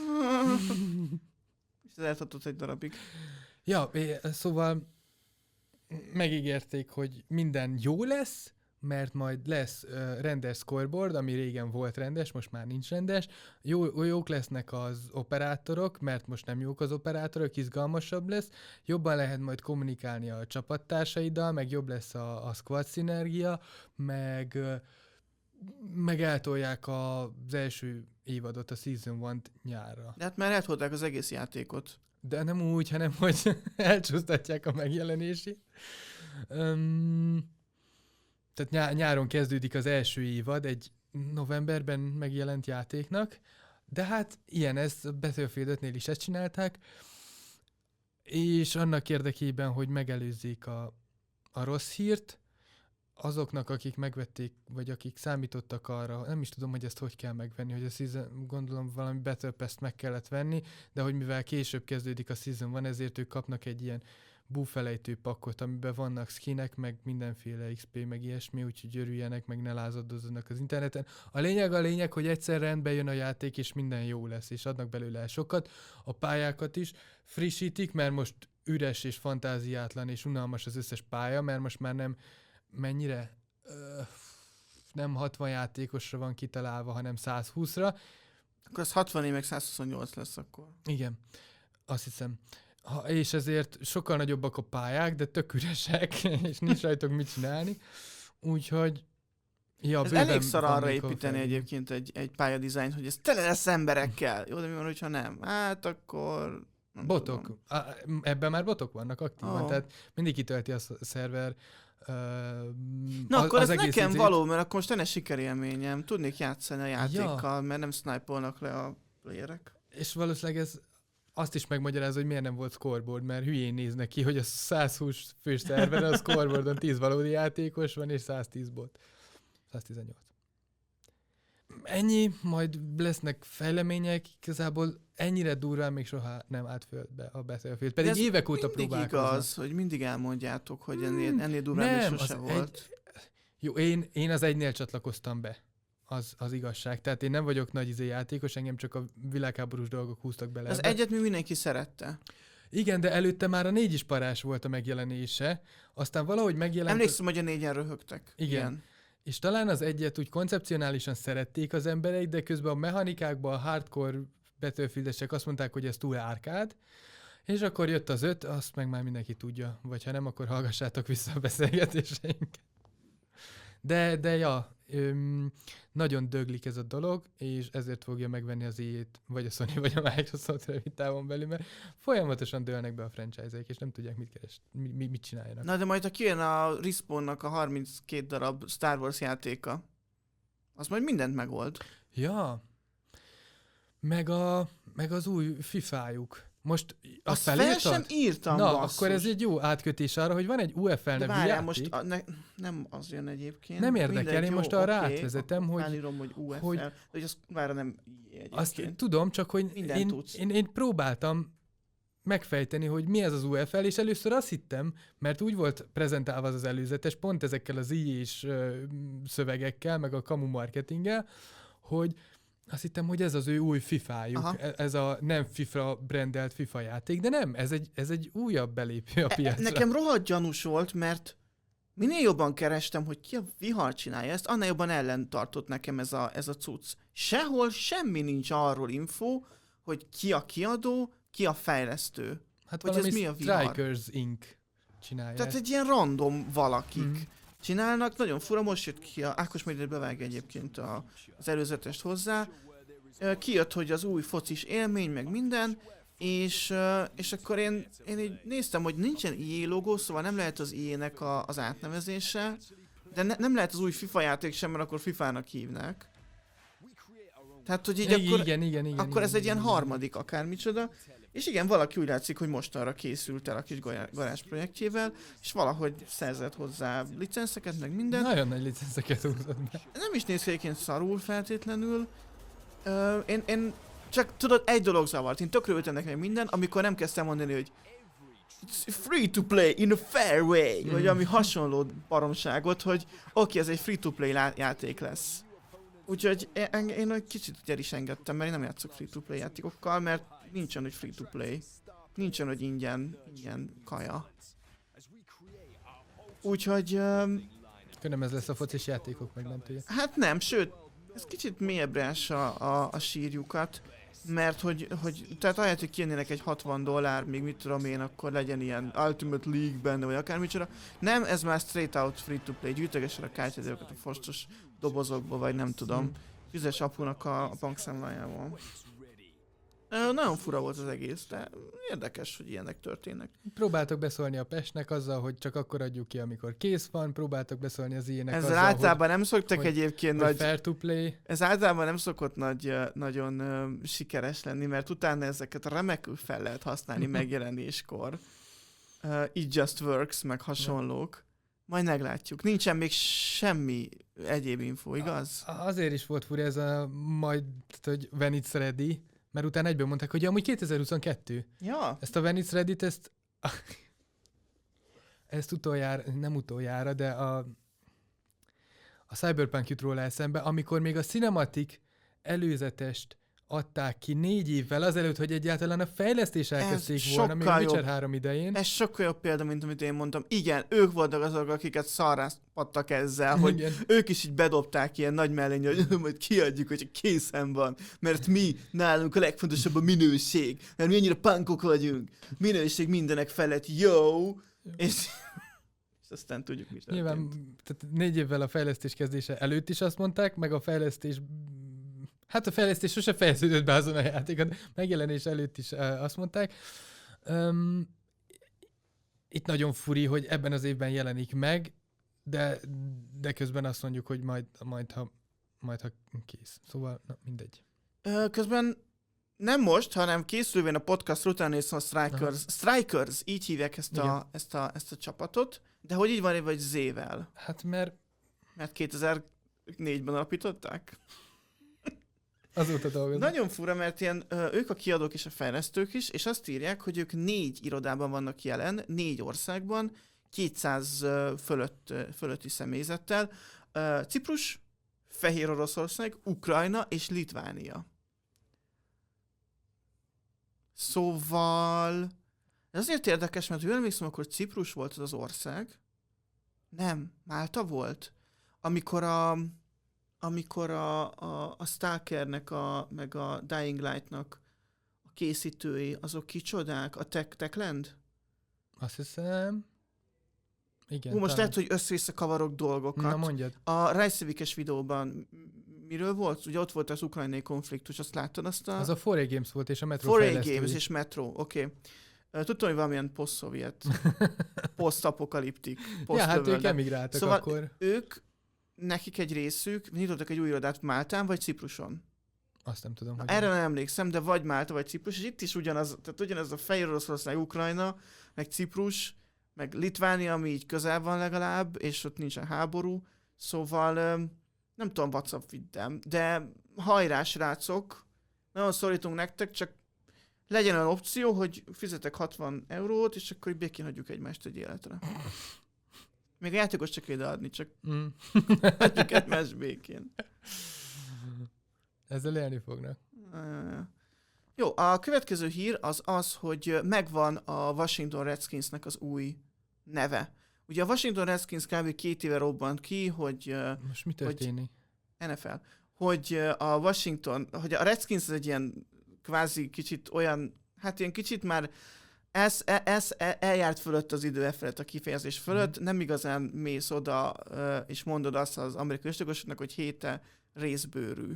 És ez eltartott egy darabig. Ja, é, szóval megígérték, hogy minden jó lesz, mert majd lesz uh, rendes scoreboard, ami régen volt rendes, most már nincs rendes. Jó, jók lesznek az operátorok, mert most nem jók az operátorok, izgalmasabb lesz. Jobban lehet majd kommunikálni a csapattársaiddal, meg jobb lesz a, a squad szinergia, meg, uh, meg eltolják az első évadot, a Season egy nyárra. De hát már eltolták az egész játékot. De nem úgy, hanem hogy elcsúsztatják a megjelenését. Um, tehát nyá- nyáron kezdődik az első évad, egy novemberben megjelent játéknak, de hát ilyen ez, a Battlefield ötnél is ezt csinálták, és annak érdekében, hogy megelőzzék a, a rossz hírt, azoknak, akik megvették, vagy akik számítottak arra, nem is tudom, hogy ezt hogy kell megvenni, hogy a season, gondolom valami Battle Pass-t meg kellett venni, de hogy mivel később kezdődik a Season van, ezért ők kapnak egy ilyen búfelejtő pakkot, amiben vannak skinek, meg mindenféle iksz pé, meg ilyesmi, úgyhogy örüljenek, meg ne lázadozzanak az interneten. A lényeg a lényeg, hogy egyszer rendbe jön a játék, és minden jó lesz, és adnak belőle sokat. A pályákat is frissítik, mert most üres és fantáziátlan, és unalmas az összes pálya, mert most már nem mennyire... Öh, nem hatvan játékosra van kitalálva, hanem száz húszra. Akkor az hatvan meg száz huszonnyolc lesz akkor. Igen, azt hiszem. Ha, és ezért sokkal nagyobbak a pályák, de tök üresek, és nincs rajtok mit csinálni. Úgyhogy... Ja, ez elég szar arra építeni egyébként egy, egy pályadizájnt, hogy ez tele lesz emberekkel. Jó, de mi van, hogyha nem? Hát akkor... Nem botok. tudom. Ebben már botok vannak aktívan, Oh. tehát mindig kitölti a szerver. Uh, Na az, akkor az ez egész nekem izét... való, mert akkor most lenne sikerélményem. Tudnék játszani a játékkal, ja. mert nem snipe-olnak le a playerek. És valószínűleg ez azt is megmagyarázza, hogy miért nem volt scoreboard, mert hülyén néznek ki, hogy a száz húsz fős szerveren a scoreboardon tíz valódi játékos van, és száz tíz bot. száz tizennyolc. Ennyi, majd lesznek fejlemények, igazából ennyire durván még soha nem állt földbe a Battlefield. Pedig évek óta próbálkoznak. Mindig igaz, hogy mindig elmondjátok, hogy ennél, ennél durván még sose volt. Egy... Jó, én, én az egynél csatlakoztam be. Az, az igazság. Tehát én nem vagyok nagy izé játékos, engem csak a világháborús dolgok húztak bele. Az egyet mi mindenki szerette. Igen, de előtte már a négy is parás volt a megjelenése. Aztán valahogy megjelent... Emlékszem, hogy a négyen röhögtek. Igen. Igen. És talán az egyet úgy koncepcionálisan szerették az emberek, de közben a mechanikákban a hardcore Battlefield-esek azt mondták, hogy ez túl árkád, és akkor jött az öt, azt meg már mindenki tudja, vagy ha nem, akkor hallgassátok vissza a beszélgetéseinket. De, de ja, öm, nagyon döglik ez a dolog, és ezért fogja megvenni az í á-t, vagy a Sony, vagy a Microsoft rövid távon belül, mert folyamatosan dőlnek be a franchise-eik, és nem tudják, mit keres, mi, mit csináljanak. Na de majd, ha kijön a Respawnnak a harminckét darab Star Wars játéka, az majd mindent megold. Ja, meg, a, meg az új fifájuk. Most azt, azt felírtad? fel sem írtam, Na, basszus. akkor ez egy jó átkötés arra, hogy van egy u ef el nevű játék. most a, ne, nem az jön egyébként. Nem érdekel, Mindegy, én jó, most arra oké, átvezetem, hogy... Felírom, hogy u ef el, hogy, de hogy az várja nem egyébként. Azt tudom, csak hogy én, én, én próbáltam megfejteni, hogy mi ez az u ef el, és először azt hittem, mert úgy volt prezentálva az, az előzetes, pont ezekkel az í á-s uh, szövegekkel, meg a kamu marketinggel, hogy azt hittem, hogy ez az ő új fifájuk, Aha. ez a nem FIFA brandelt FIFA játék, de nem, ez egy, ez egy újabb belépő a piacra. Nekem rohadt gyanús volt, mert minél jobban kerestem, hogy ki a vihar csinálja ezt, annál jobban ellen tartott nekem ez a, ez a cucc. Sehol semmi nincs arról info, hogy ki a kiadó, ki a fejlesztő. Hát hogy valami ez mi a vihar. Strikers incorporated csinálja. Tehát egy ilyen random valakik mm. csinálnak, nagyon fura, most jött ki, a Ákos majd bevágja egyébként a, az előzetest hozzá, kijött, hogy az új focis élmény, meg minden, és, és akkor én, én így néztem, hogy nincsen í á logó, szóval nem lehet az í á-nek a, az átnevezése, de ne, nem lehet az új FIFA játék sem, mert akkor fifának hívnák. Tehát, hogy így igen, akkor, igen, igen, igen, akkor igen, ez igen, egy ilyen igen. harmadik akármicsoda, és igen, valaki úgy látszik, hogy mostanra készült el a kis garázs projektjével, és valahogy szerzett hozzá licenszeket, meg minden. Nagyon nagy licenszeket húzott be. Nem is néz ki egyébként szarul feltétlenül. Uh, én, én csak tudod, egy dolog zavart, én tökre ültem nekem minden, amikor nem kezdtem mondani, hogy it's free to play in a fair way, mm. vagy ami hasonló baromságot, hogy oké, okay, ez egy free to play lá- játék lesz. Úgyhogy én, én egy kicsit el is engedtem, mert én nem játszok free to play játékokkal, mert nincsen, hogy free to play. Nincsen, hogy ingyen, ingyen kaja. Úgyhogy... Um, nem ez lesz a focis játékok, meg nem tudja. Hát nem, sőt, ez kicsit mélyebbre ássa a, a sírjukat, mert hogy, hogy tehát ahelyett, hogy kijönnének egy hatvan dollár, még mit tudom én, akkor legyen ilyen Ultimate League benne, vagy akármicsoda. Nem, ez már straight out free-to-play, gyűjtögessen a kártyadőket a fostos dobozokba, vagy nem tudom. Fizes apunak a, a bankszámlájával. Ö, nagyon fura volt az egész, de érdekes, hogy ilyenek történnek. Próbáltok beszólni a Pestnek azzal, hogy csak akkor adjuk ki, amikor kész van, próbáltok beszólni az ilyenek Ezzel azzal, általában hogy, nem szoktak hogy, egyébként hogy nagy... fair to play. Ez általában nem szokott nagy, nagyon uh, sikeres lenni, mert utána ezeket remekül fel lehet használni megjelenéskor. Uh, It Just Works, meg hasonlók. Majd meglátjuk. Nincsen még semmi egyéb info, igaz? A, azért is volt fura ez a majd, hogy when it's ready, mert utána egyből mondták, hogy amúgy kétezer-huszonkettő. Ja. Ezt a when it's ready-t, ezt ezt utoljára, nem utoljára, de a, a Cyberpunk jut róla eszembe, amikor még a Cinematic előzetest adták ki négy évvel azelőtt, hogy egyáltalán a fejlesztés elkezdték volna, még a Witcher jobb. három idején. Ez sokkal jobb példa, mint amit én mondtam. Igen, ők voltak azok, akiket szarráztattak ezzel, hogy Igen. ők is így bedobták ilyen nagy mellény, hogy majd kiadjuk, hogy készen van. Mert mi, nálunk a legfontosabb a minőség. Mert mi annyira punkok vagyunk. Minőség mindenek felett, jó! És, és aztán tudjuk, mi történt. Nyilván tehát négy évvel a fejlesztés kezdése előtt is azt mondták, meg a fejlesztés Hát a fejlesztés sose fejeződött be azon a játékon, megjelenés előtt is uh, azt mondták. Um, itt nagyon furi, hogy ebben az évben jelenik meg, de, de közben azt mondjuk, hogy majd, majd, ha, majd ha kész. Szóval, na, mindegy. Ö, közben nem most, hanem készülvén a podcast után néztem a Strikers. Aha. Strikers, így hívják ezt a, ezt, a, ezt a csapatot, de hogy így van éve, vagy Z-vel? Hát mert... Mert kétezer-négyben alapították? Azóta dolgoznak. Nagyon fura, mert ilyen, ők a kiadók és a fejlesztők is, és azt írják, hogy ők négy irodában vannak jelen, négy országban, kétszáz fölött, fölötti személyzettel. Ciprus, Fehér Oroszország, Ukrajna és Litvánia. Szóval... Ez azért érdekes, mert jól emlékszem, akkor Ciprus volt az az ország. Nem, Málta volt. Amikor a... amikor a, a, a Stalkernek, a, meg a Dying Light-nak a készítői, azok kicsodák? A Tech, Techland? Azt hiszem... Igen. Hú, most talán. lehet, hogy össze-vissza kavarok dolgokat. Na mondjad. A Rajszevik-es videóban miről volt? Ugye ott volt az ukrajnai konfliktus, azt láttad azt a... Az a four A Games volt, és a Metro four A fejlesztői. Games és Metro, oké. Okay. Tudtam, hogy valamilyen post-szovjet, post-apokaliptik, Ja, hát ők emigráltak szóval akkor. ők nekik egy részük, nyitottak egy új irodát Máltán vagy Cipruson. Azt nem tudom. Na, hogy erre nem emlékszem, de vagy Málta, vagy Ciprus, és itt is ugyanaz, tehát ugyanaz a Fehér Oroszország, Ukrajna, meg Ciprus, meg Litvánia, ami így közel van legalább, és ott nincsen háború, szóval nem tudom, WhatsApp viddem, de hajrá, srácok, nagyon szorítunk nektek, csak legyen olyan opció, hogy fizetek hatvan eurót, és akkor békén hagyjuk egymást egy életre. Még a játékos csak ide adni, csak mm. hagyjuk egymást békén. Ezzel élni fognak. Uh, jó, a következő hír az az, hogy megvan a Washington Redskinsnek az új neve. Ugye a Washington Redskins kb. két éve robbant ki, hogy... Most mi történik? en ef el. Hogy a Washington, hogy a Redskins egy ilyen kvázi kicsit olyan, hát ilyen kicsit már ez, ez eljárt fölött az idő e felett, a kifejezés fölött, mm. nem igazán mész oda, és mondod azt az amerikai östökösöknek, hogy héte részbőrű.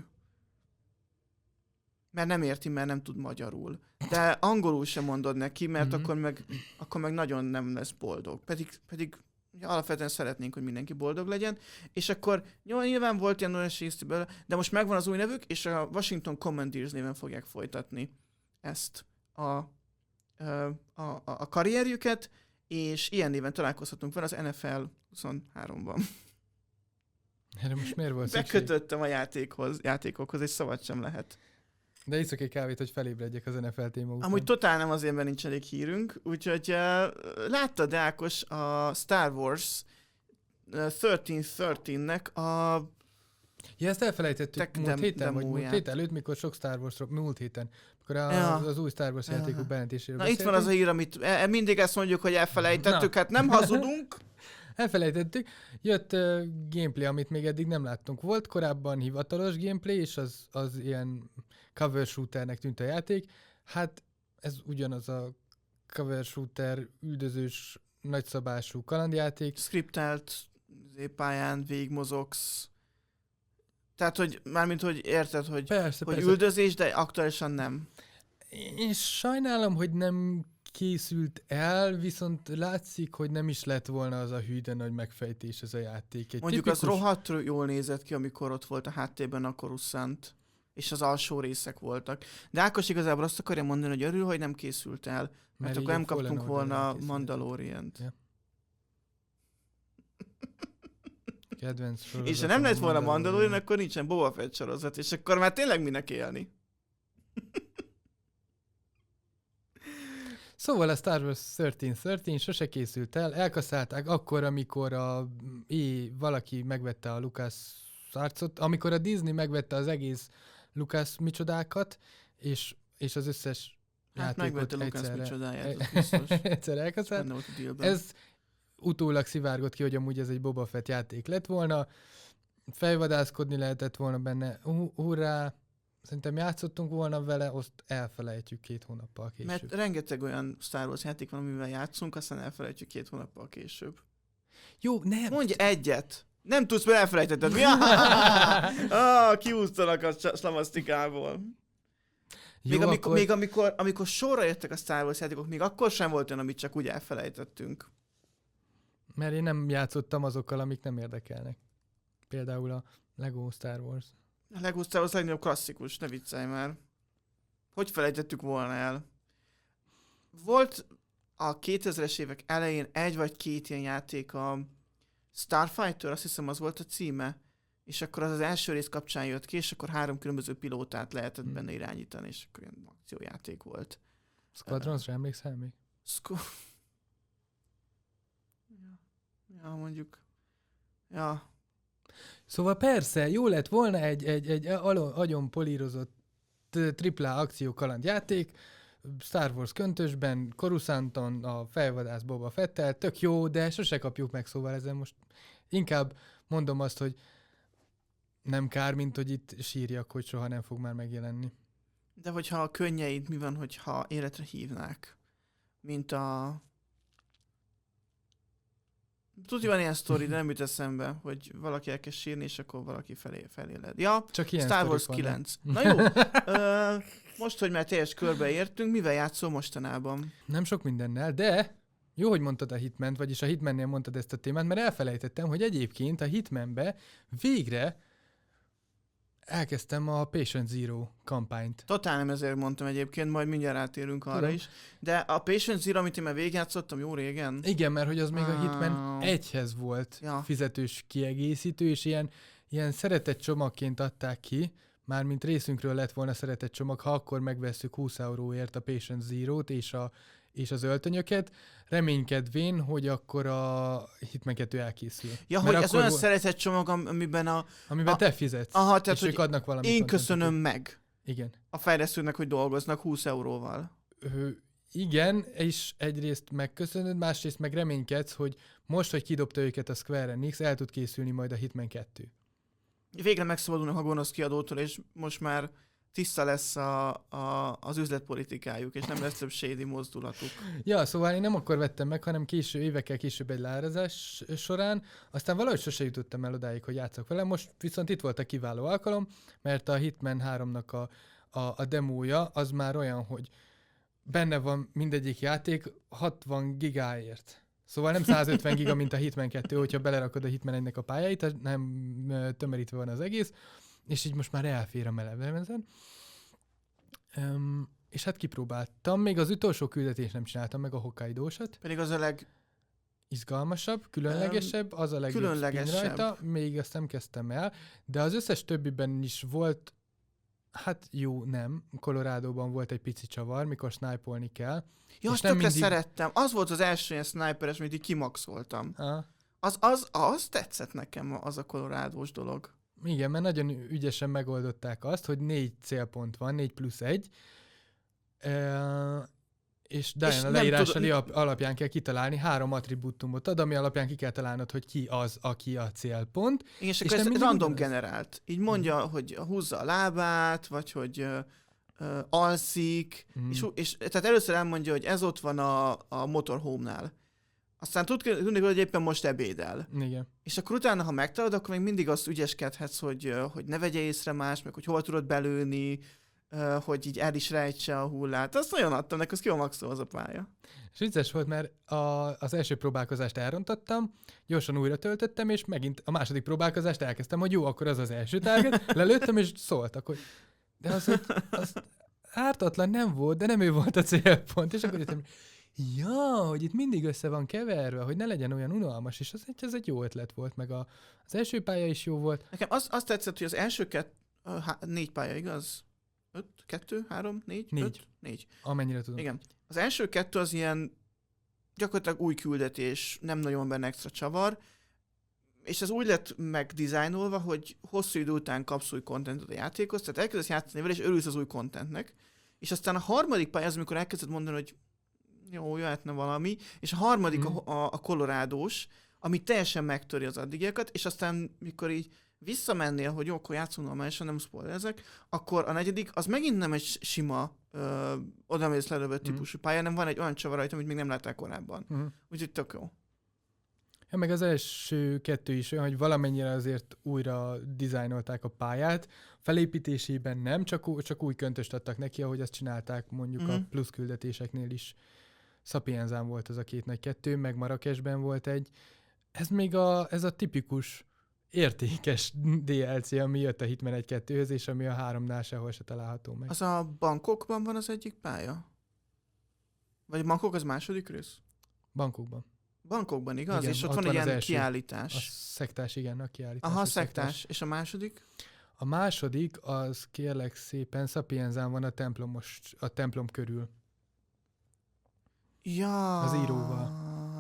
Mert nem érti, mert nem tud magyarul. De angolul sem mondod neki, mert mm-hmm. akkor, meg, akkor meg nagyon nem lesz boldog. Pedig, pedig alapvetően szeretnénk, hogy mindenki boldog legyen. És akkor jó, nyilván volt ilyen olyan sésztiből, de most megvan az új nevük, és a Washington Commanders néven fogják folytatni ezt a, a, a, a karrierjüket, és ilyen néven találkozhatunk vele az en ef el huszonháromban. Erre most miért volt szükség? Bekötöttem a játékhoz, játékokhoz, és szabad sem lehet. De iszok egy kávét, hogy felébredjek az en ef el téma után. Amúgy totál nem azért, mert nincs elég hírünk, úgyhogy uh, láttad, Ákos, a Star Wars uh, thirteen thirteen-nek a... Ja, ezt elfelejtettük Tech múlt dem- héten, vagy múlt demóját. hét előtt, mikor sok Star Wars, múlt héten, mikor a, Ja. az, az új Star Wars játékok Ja. bejelentéséről Na itt van az a hír, amit e- mindig ezt mondjuk, hogy elfelejtettük, Na. hát nem hazudunk. Elfelejtettük. Jött uh, gameplay, amit még eddig nem láttunk. Volt korábban hivatalos gameplay, és az, az ilyen cover shooternek tűnt a játék. Hát ez ugyanaz a cover shooter, üldözős, nagyszabású kalandjáték. Skriptelt pályán végigmozogsz. Tehát, hogy mármint, hogy érted, hogy, Persze, hogy persze. üldözés, de aktuálisan nem. Én sajnálom, hogy nem készült el, viszont látszik, hogy nem is lett volna az a hű, de nagy megfejtés ez a játék. Egy Mondjuk tipikus... az rohadt jól nézett ki, amikor ott volt a háttérben a Coruscant, és az alsó részek voltak. De Ákos igazából azt akarja mondani, hogy örül, hogy nem készült el, mert, mert akkor nem kaptunk volna Mandalorian-t. Ja. Kedvenc sorozat. És ha nem lett volna Mandalorian, akkor nincsen Boba Fett sorozat, és akkor már tényleg minek élni. Szóval a Star Wars tizenhárom tizenhárom sose készült el, elkaszálták akkor, amikor a é, valaki megvette a Lucas Artsot, amikor a Disney megvette az egész Lucas micsodákat, és, és az összes Hát játékot megvette Lucas egyszerre, micsodáját, az biztos. egyszerre elkaszált. Benne volt a dealben. Ez utólag szivárgott ki, hogy amúgy ez egy Boba Fett játék lett volna, fejvadászkodni lehetett volna benne, Hú- hurrá, szerintem játszottunk volna vele, azt elfelejtjük két hónappal később. Mert rengeteg olyan Star Wars játék van, amivel játszunk, aztán elfelejtjük két hónappal később. Jó, nem. Mondj egyet! Nem tudsz, mert elfelejtetted. Mi? ah, kiúztanak a slamasztikából. Még, Jó, amikor, akkor... még amikor, amikor sorra jöttek a Star Wars játékok, még akkor sem volt olyan, amit csak úgy elfelejtettünk. Mert én nem játszottam azokkal, amik nem érdekelnek. Például a Lego Star Wars. A Lego Star Wars legnagyobb klasszikus, ne viccelj már. Hogy felejtettük volna el? Volt a kétezres évek elején egy vagy két ilyen játék, a Starfighter, azt hiszem az volt a címe, és akkor az az első rész kapcsán jött ki, és akkor három különböző pilótát lehetett Hmm. benne irányítani, és akkor ilyen akciójáték volt. Squadronsra emlékszel még? Szko... Ja. ja, mondjuk. Ja. Szóval persze, jó lett volna egy, egy, egy alo- agyon polírozott tripla akció kalandjáték, Star Wars köntösben, Coruscanton, a fejvadász Boba Fettel, tök jó, de sose kapjuk meg, szóval ezen most inkább mondom azt, hogy nem kár, mint hogy itt sírjak, hogy soha nem fog már megjelenni. De hogyha a könnyeid, mi van, hogyha életre hívnák? Mint a... Tudja, van ilyen sztori, de nem jut eszembe, hogy valaki elkezd sírni, és akkor valaki felé, feléled. Ja, Csak ilyen Star Wars sztorik vannak. kilenc. Na jó, ö, most, hogy már teljes körbe értünk, mivel játszol mostanában? Nem sok mindennel, de jó, hogy mondtad a Hitment, vagyis a Hitmannél mondtad ezt a témát, mert elfelejtettem, hogy egyébként a Hitmanbe végre elkezdtem a Patient Zero kampányt. Totál nem ezért mondtam egyébként, majd mindjárt átérünk arra Tudom. is. De a Patient Zero, amit én már végigjátszottam jó régen, Igen, mert hogy az még a Hitman Ah. egyhez volt Ja. fizetős kiegészítő, és ilyen, ilyen szeretett csomagként adták ki, mármint részünkről lett volna szeretett csomag, ha akkor megvesszük húsz euróért a Patient Zero-t és, a, és az öltönyöket, reménykedvén, hogy akkor a Hitman kettő elkészül. ja, Mert hogy ez akkor olyan vo- szeretett csomag, am- amiben a, Amiben a- te fizetsz, aha, tehát, és hogy ők adnak valamit. én contentet. köszönöm meg Igen. a fejlesztőnek, hogy dolgoznak húsz euróval. Ö, igen, és egyrészt megköszönöd, másrészt meg reménykedsz, hogy most, hogy kidobta őket a Square Enix, el tud készülni majd a Hitman kettő. Végre megszabadulnak a gonosz kiadótól, és most már tiszta lesz a, a, az üzletpolitikájuk, és nem lesz több shady mozdulatuk. Ja, szóval én nem akkor vettem meg, hanem késő, évekkel később egy leárazás során, aztán valahogy sose jutottam el odáig, hogy játszok vele. Most viszont itt volt a kiváló alkalom, mert a Hitman háromnak a, a, a demója az már olyan, hogy benne van mindegyik játék hatvan gigáért. Szóval nem százötven giga, mint a Hitman kettő, hogyha belerakod a Hitman egynek a pályáit, nem ö, tömörítve van az egész, és így most már elfér a melevemezen. Um, és hát kipróbáltam, még az utolsó küldetést nem csináltam meg, a Hokkaido-sat. Pedig az a leg... Izgalmasabb, különlegesebb, az a legjobb spin különlegesebb. rajta, még azt nem kezdtem el, de az összes többiben is volt, hát jó, nem, Colorado-ban volt egy pici csavar, mikor snipe-olni kell. Ja, És azt nem tökre mindig- szerettem. Az volt az első ilyen sniperes, amit így kimaxoltam. Ah, Az, az, az tetszett nekem, az a kolorádós dolog. igen, mert nagyon ügyesen megoldották azt, hogy négy célpont van, négy plusz egy, e- és Diana nem leírásai tudod- alapján kell kitalálni, három attribútumot ad, ami alapján ki kell találnod, hogy ki az, aki a célpont. Igen, és És akkor nem ez mindig random ugyanaz. generált. Így mondja, hogy húzza a lábát, vagy hogy ö, ö, alszik, Mm. és, és tehát először elmondja, hogy ez ott van a, a motorhome-nál. Aztán tud, tudni, hogy éppen most ebédel. Igen. És akkor utána, ha megtalálod, akkor még mindig azt ügyeskedhetsz, hogy, ö, hogy ne vegye észre más, meg hogy hova tudod belőni, ö, hogy így el is rejtse a hullát. Azt nagyon adtam neki, az ki van maxol az a pálya. És vicces volt, mert a, az első próbálkozást elrontottam, gyorsan újra töltöttem, és megint a második próbálkozást elkezdtem, hogy jó, akkor az az első target, lelőttem, és szóltak, hogy de az, hogy az ártatlan nem volt, de nem ő volt a célpont, és akkor jöttem, ja, hogy itt mindig össze van keverve, hogy ne legyen olyan unalmas, és az egy, ez egy jó ötlet volt, meg a, az első pálya is jó volt. Nekem az, azt tetszett, hogy az első kett, ö, há, négy pálya, igaz? Öt, kettő, három, négy, Négy. öt, négy. Amennyire tudom. Igen. Az első kettő az ilyen gyakorlatilag új küldetés, nem nagyon benne extra csavar, és ez úgy lett megdizájnolva, hogy hosszú idő után kapsz új contentot a játékhoz, tehát elkezdesz játszani vele, és örülsz az új contentnek, és aztán a harmadik pálya az, amikor elkezded mondani, hogy jó, jöhetne valami, és a harmadik mm. a, a, a kolorádós, ami teljesen megtöri az addigiakat, és aztán mikor így visszamennél, hogy jó, akkor játszunk normálisan, nem spoilerezek, akkor a negyedik, az megint nem egy sima ö, odamész lelövött mm. típusú pálya, nem van egy olyan csavar rajta, amit még nem láttál korábban. Mm. Úgyhogy tök jó. Ja, meg az első kettő is olyan, hogy valamennyire azért újra dizájnolták a pályát. Felépítésében nem, csak, csak új köntöst adtak neki, ahogy azt csinálták mondjuk mm. a plusz küldetéseknél is. Sapienzán volt az a két nagy kettő, meg Marrakesben volt egy. Ez még a, ez a tipikus értékes dé el cé, ami jött a Hitman egy kettőhöz, és ami a háromnál sehol se található meg. Az a Bangkokban van az egyik pálya? Vagy Bangkok az második rész? Bangkokban. Bangkokban, igaz? Igen, és ott, ott van van egy az ilyen első. kiállítás. A szektás, igen, a kiállítás. Aha, a szektás. szektás. És a második? A második, az kérlek szépen, Sapienzán van a templomos, a templom körül. Ja. Az íróval.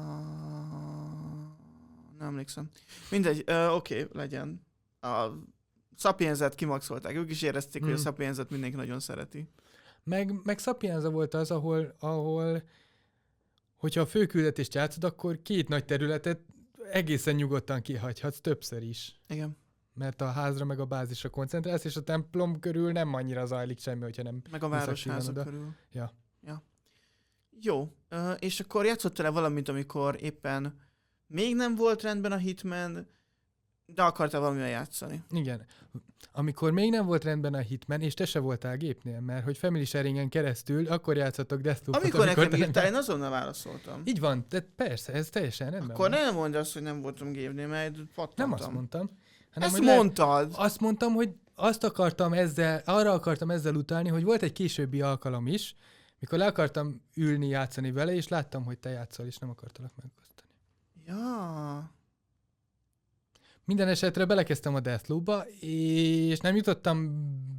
Nem emlékszem. Mindegy, uh, oké, okay, legyen. A Sapienzát kimaxolták. Ők is érezték, hmm. hogy a Sapienzát mindenki nagyon szereti. Meg, meg Sapienza volt az, ahol, ahol hogyha a főküldetést játszod, akkor két nagy területet egészen nyugodtan kihagyhatsz többször is. Igen. Mert a házra meg a bázisra koncentrálsz, és a templom körül nem annyira zajlik semmi, hogyha nem... Meg a városháza körül. Ja. ja. Jó, uh, és akkor játszottál-e valamit, amikor éppen még nem volt rendben a Hitman, de akartál valamivel játszani? Igen. Amikor még nem volt rendben a Hitman, és te se voltál gépnél, mert hogy Family Sharingen keresztül, akkor játszottak Deathloopot. Amikor, amikor nekem írtál, nem... én azonnal válaszoltam. Így van, de persze, ez teljesen rendben Akkor van. nem mondd azt, hogy nem voltam gépnél, mert pattantam. Nem azt mondtam. Hanem, Ezt mondtad! Le... Azt mondtam, hogy azt akartam ezzel, arra akartam ezzel utalni, hogy volt egy későbbi alkalom is, mikor le akartam ülni, játszani vele, és láttam, hogy te játszol, és nem akartalak megosztani. Ja. Minden esetre belekezdtem a Deathloopba, és nem jutottam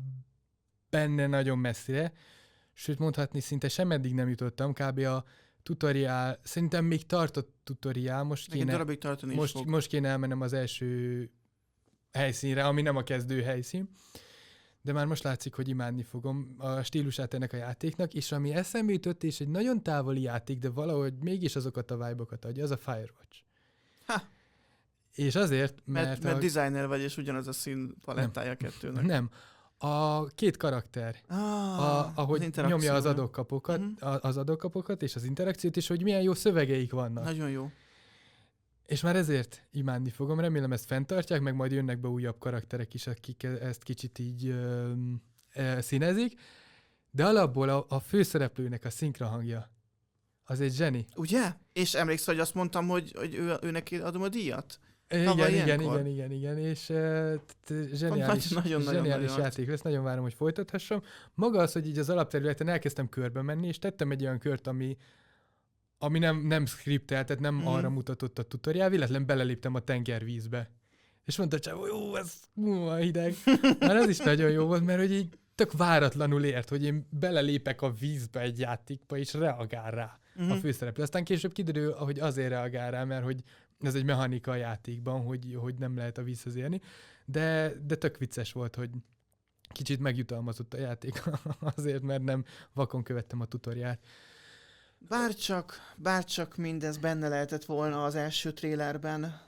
benne nagyon messzire, sőt mondhatni szinte sem eddig nem jutottam, kb. A tutoriál, szerintem még tartott tutoriál, most kéne, most, most kéne elmennem az első helyszínre, ami nem a kezdő helyszín, de már most látszik, hogy imádni fogom a stílusát ennek a játéknak, és ami eszembe jutott, és egy nagyon távoli játék, de valahogy mégis azokat a vibe-okat adja, az a Firewatch. Ha. És azért, mert... Mert, mert a... designer vagy, és ugyanaz a szín palettája nem. kettőnek. Nem. A két karakter, ah, a, ahogy az nyomja az adókapokat, uh-huh. az adókapokat és az interakciót, és hogy milyen jó szövegeik vannak. Nagyon jó. És már ezért imádni fogom, remélem ezt fenntartják, meg majd jönnek be újabb karakterek is, akik ezt kicsit így ö, ö, színezik, de alapból a, a főszereplőnek a szinkra hangja, az egy zseni. Ugye? És emlékszel, hogy azt mondtam, hogy, hogy ő, ő neki adom a díjat? Igen, igen, igen, igen, igen, igen, és uh, zseniális, nagyon, nagyon, zseniális nagyon játék lesz, nagyon várom, hogy folytathassam. Maga az, hogy így az alapterületen elkezdtem körbe menni, és tettem egy olyan kört, ami, ami nem, nem skriptelt, tehát nem mm. arra mutatott a tutoriál, véletlen beleléptem a tengervízbe. És mondta csak, jó, ez ú, hideg. Már az is nagyon jó volt, mert hogy így tök váratlanul ért, hogy én belelépek a vízbe egy játékba, és reagál rá mm. a főszereplő. Aztán később kiderül, hogy azért reagál rá, mert hogy ez egy mechanika a játékban, hogy, hogy nem lehet a vízhez érni, de, de tök vicces volt, hogy kicsit megjutalmazott a játék azért, mert nem vakon követtem a tutoriát. Bárcsak, bárcsak mindez benne lehetett volna az első trélerben.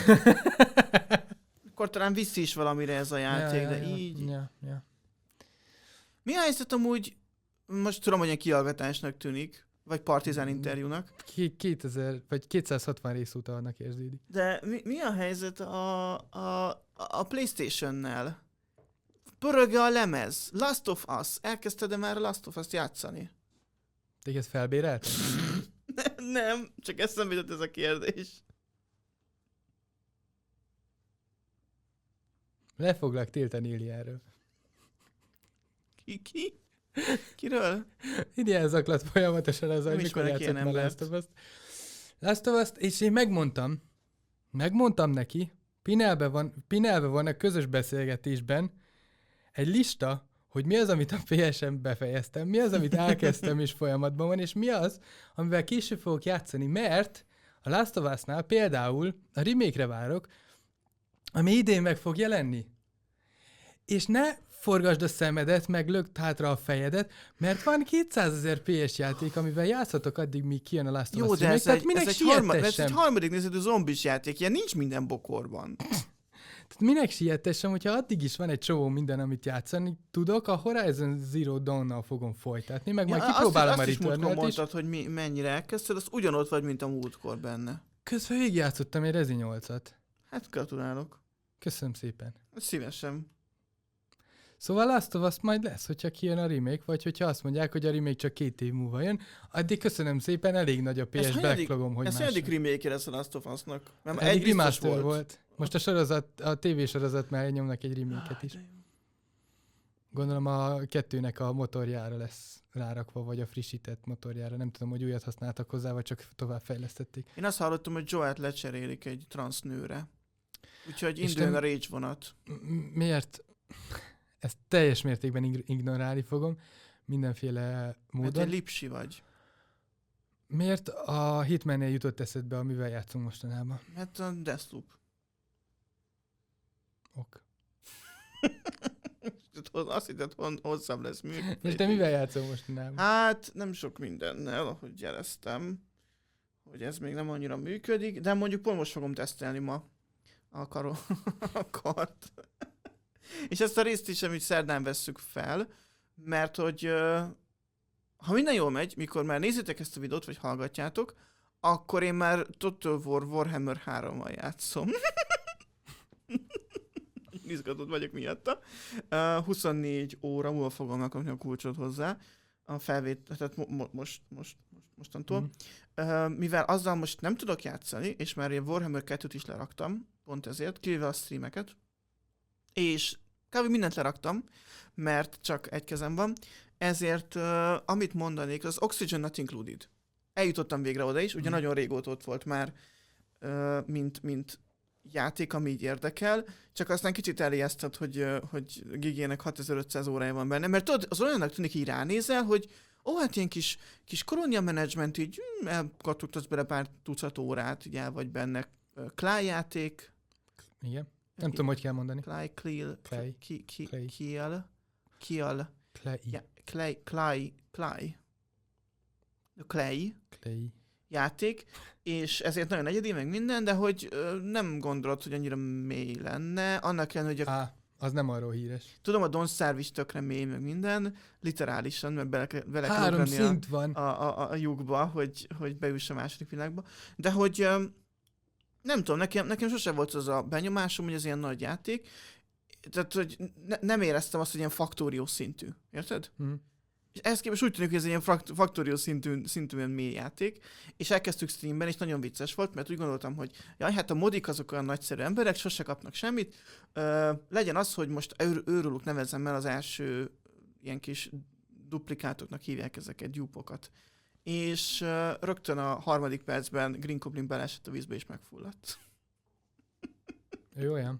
Akkor talán viszi is valamire ez a játék, ja, ja, de ja, így... Ja, ja. Mi a helyzet amúgy, most tudom, hogy egy kihallgatásnak tűnik, vagy partizán interjúnak. kétezer, vagy kétszázhatvan rész óta annak érződik. De mi, mi a helyzet a, a, a PlayStation-nel? Pörög a lemez. Last of Us. Elkezdted-e már a Last of Us-t játszani? Téged felbérelt? Nem, csak eszembe jutott ez a kérdés. Le foglak tiltani Iliáról. Ki? Ki? Kiről? Ilián zaklat folyamatosan az, hogy mikor játszott már Last of Us-t. Last of Us-t, és én megmondtam, megmondtam neki, Pinelben van, Pinelben van a közös beszélgetésben egy lista, hogy mi az, amit a pé es-en befejeztem, mi az, amit elkezdtem és folyamatban van, és mi az, amivel később fogok játszani, mert a Last of Us-nál például a remake-re várok, ami idén meg fog jelenni. És ne forgasd a szemedet, meg lögd hátra a fejedet, mert van kétszázezer pé es játék, amivel játszhatok addig, míg kijön a Last of Us. Jó, de ez, Tehát egy, minek ez, egy harma, ez siettessem? egy harmadik nézetű zombis játék, ilyen nincs minden bokorban. Tehát minek siettessem, hogyha addig is van egy csomó minden, amit játszani tudok, a Horizon Zero Dawn-nal fogom folytatni, meg Ja, majd kipróbálom azt, a azt is múltkor Returnal-t is. mondtad, hogy mi, mennyire elkezdted, az ugyanott vagy, mint a múltkor benne. Közben végigjátszottam egy Rezi nyolcat. Hát gratulálok. Köszönöm szépen. Szívesen. Szóval Last of Us majd lesz, hogyha kijön a remake, vagy hogyha azt mondják, hogy a remake csak két év múlva jön. Addig köszönöm szépen, elég nagy a pé es backlogom, hogy Ez más. eddig remake lesz a Last of Us-nak. Mert Eddig egy biztos remaster volt. volt. Most a sorozat, a tévésorozat mellé nyomnak egy remake-et is. Ah, de jó. Gondolom a kettőnek a motorjára lesz rárakva, vagy a frissített motorjára. Nem tudom, hogy újat használtak hozzá, vagy csak tovább fejlesztették. Én azt hallottam, hogy Joel-t lecserélik egy transz-nőre. Úgyhogy És induljon a nem- Rage vonat. M- Miért? Ezt teljes mértékben ig- ignorálni fogom. Mindenféle Mert módon. egy lipsi vagy. Miért a Hitman-nél jutott eszedbe, amivel játszunk mostanában? Mert a Deathloop. Ok. Azt hitted, hogy hosszabb lesz működni. És te mivel játszol mostanában? Hát nem sok mindennel, ahogy jeleztem, hogy ez még nem annyira működik, de mondjuk pont most fogom tesztelni ma a, karo- a kart. És ezt a részt is, amit szerdán vesszük fel, mert hogy ö, ha minden jól megy, mikor már nézitek ezt a videót, vagy hallgatjátok, akkor én már Total War Warhammer hárommal játszom. Izgatott vagyok miatta. Uh, huszonnégy óra múlva fogom megkapni a kulcsot hozzá. A felvét, tehát mo- mo- most, most, most, mostantól. Mhm. Uh, mivel azzal most nem tudok játszani, és már én Warhammer kettőt is leraktam, pont ezért, kivéve a streameket, és kb. Mindent leraktam, mert csak egy kezem van, ezért uh, amit mondanék, az Oxygen Not Included. Eljutottam végre oda is, ugye Mhm. nagyon régóta ott volt már, uh, mint, mint játék, ami így érdekel, csak aztán kicsit elijesztett, hogy, uh, hogy Gigének hatezer-ötszáz órája van benne, mert tudod, az olyannak tűnik, így ránézel, hogy ó, hát ilyen kis, kis kolónia menedzsment, így hm, elkattogtatsz bele pár tucat órát, így el vagy benne. Uh, Clay játék. Igen. Nem tudom, hogy kell mondani. Clay, Cleal, Clay. Ki- Ki- Clay. Kiel, Kiel, Clay. ja, Clay, Clay, Clay, Clay Clay. játék, és ezért nagyon egyedi, meg minden, de hogy ö, nem gondolod, hogy annyira mély lenne, annak ellenére, hogy a, Á, az nem arról híres. tudom, a Don't Starve is tökre mély, meg minden, literálisan, mert bele, ke- bele kell Három ugrani a, szint van. a, a, a lyukba, hogy, hogy bejuss a második világba, de hogy ö, nem tudom, nekem, nekem sose volt az a benyomásom, hogy ez ilyen nagy játék, tehát, hogy ne, nem éreztem azt, hogy ilyen faktórió szintű, érted? Mhm. És ehhez képest úgy tűnik, hogy ez egy ilyen fakt- faktórió szintű, szintű ilyen mély játék, és elkezdtük streamben, és nagyon vicces volt, mert úgy gondoltam, hogy jaj, hát a modik azok olyan nagyszerű emberek, sose kapnak semmit, Ö, legyen az, hogy most őr, őrülük nevezzem el az első ilyen kis duplikátoknak hívják ezeket, gyúpokat. És ö, rögtön a harmadik percben Green Goblin beleesett a vízbe, és megfulladt. Ő olyan.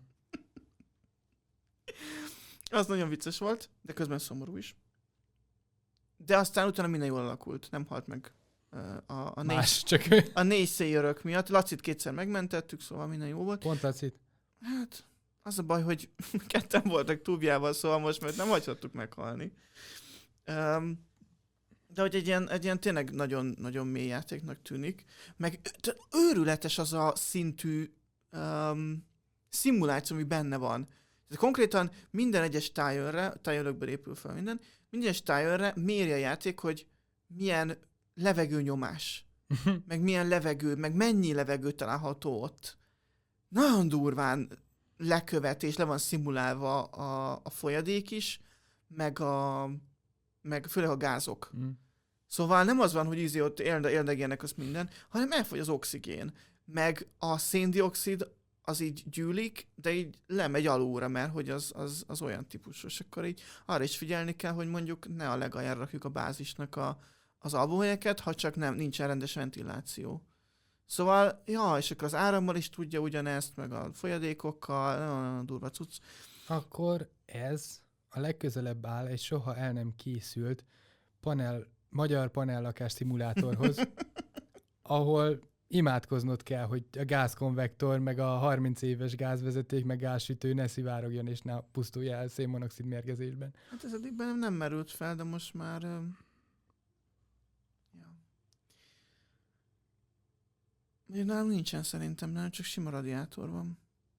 Az nagyon vicces volt, de közben szomorú is. De aztán utána minden jól alakult, nem halt meg ö, a, a négy Más, csak ő. a négy széjörök miatt. Lacit kétszer megmentettük, szóval minden jó volt. Pont Lacit. Hát, az a baj, hogy ketten voltak túbjával, szóval most mert nem hagyhattuk meghalni. Um, de hogy egy ilyen, egy ilyen tényleg nagyon, nagyon mély játéknak tűnik. Meg ö- őrületes az a szintű um, szimuláció, ami benne van. Tehát konkrétan minden egyes tájönre, tájönökből épül fel minden, minden egyes tájönre méri a játék, hogy milyen levegőnyomás, meg milyen levegő, meg mennyi levegő található ott. Nagyon durván lekövet, és le van szimulálva a, a folyadék is, meg, a, meg főleg a gázok. Mm. Szóval nem az van, hogy ízi ott érde, érdegélnek az minden, hanem elfogy az oxigén. Meg a széndioxid az így gyűlik, de így lemegy alulra, mert hogy az, az, az olyan típusos. Akkor így arra is figyelni kell, hogy mondjuk ne a legaljára rakjuk a bázisnak a, az alvóhelyeket, ha csak nem, nincsen rendes ventiláció. Szóval, ja, és akkor az árammal is tudja ugyanezt, meg a folyadékokkal, nagyon durva cucc. Akkor ez a legközelebb áll egy soha el nem készült panel, magyar panellakás szimulátorhoz, ahol imádkoznod kell, hogy a gázkonvektor, meg a harminc éves gázvezeték, meg gázsütő ne szivárogjon, és ne pusztulja el szénmonoxid mérgezésben. Hát ez eddig bennem nem merült fel, de most már... Uh... Ja. Még nálam nincsen szerintem, nem csak sima radiátor van.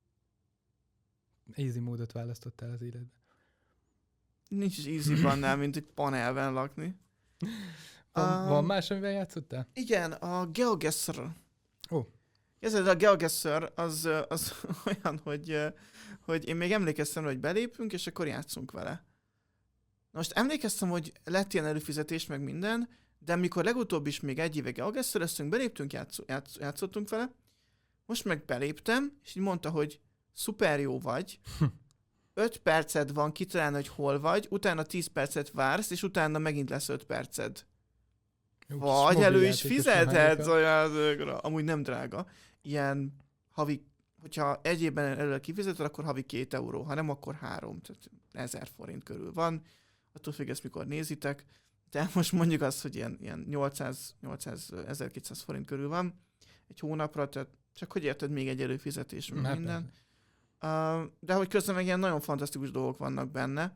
Easy módot választottál az életben. Nincs is easy bannál, mint egy panelben lakni. Van, Um, van más, amivel játszottál? Igen, a GeoGuessr. Ó. Ez a GeoGuessr az, az olyan, hogy, hogy én még emlékeztem, hogy belépünk, és akkor játszunk vele. Most emlékeztem, hogy lett ilyen előfizetés, meg minden, de amikor legutóbb is még egy éve GeoGuessr-eztünk, beléptünk, játsz, játsz, játszottunk vele, most meg beléptem, és így mondta, hogy szuper jó vagy, öt perced van kitalálni, hogy hol vagy, utána tíz percet vársz, és utána megint lesz öt perced. Jó, Vagy elő is fizethetsz olyan, amúgy nem drága. Ilyen havi, hogyha egy évben előre kifizeted, akkor havi két euró, ha nem, akkor három, tehát ezer forint körül van. Attól függ, ezt mikor nézitek. De most mondjuk azt, hogy ilyen, ilyen nyolcszáz ezerkétszáz forint körül van egy hónapra, tehát csak hogy érted, még egy előfizetés, meg minden. Uh, de hogy közben meg ilyen nagyon fantasztikus dolgok vannak benne.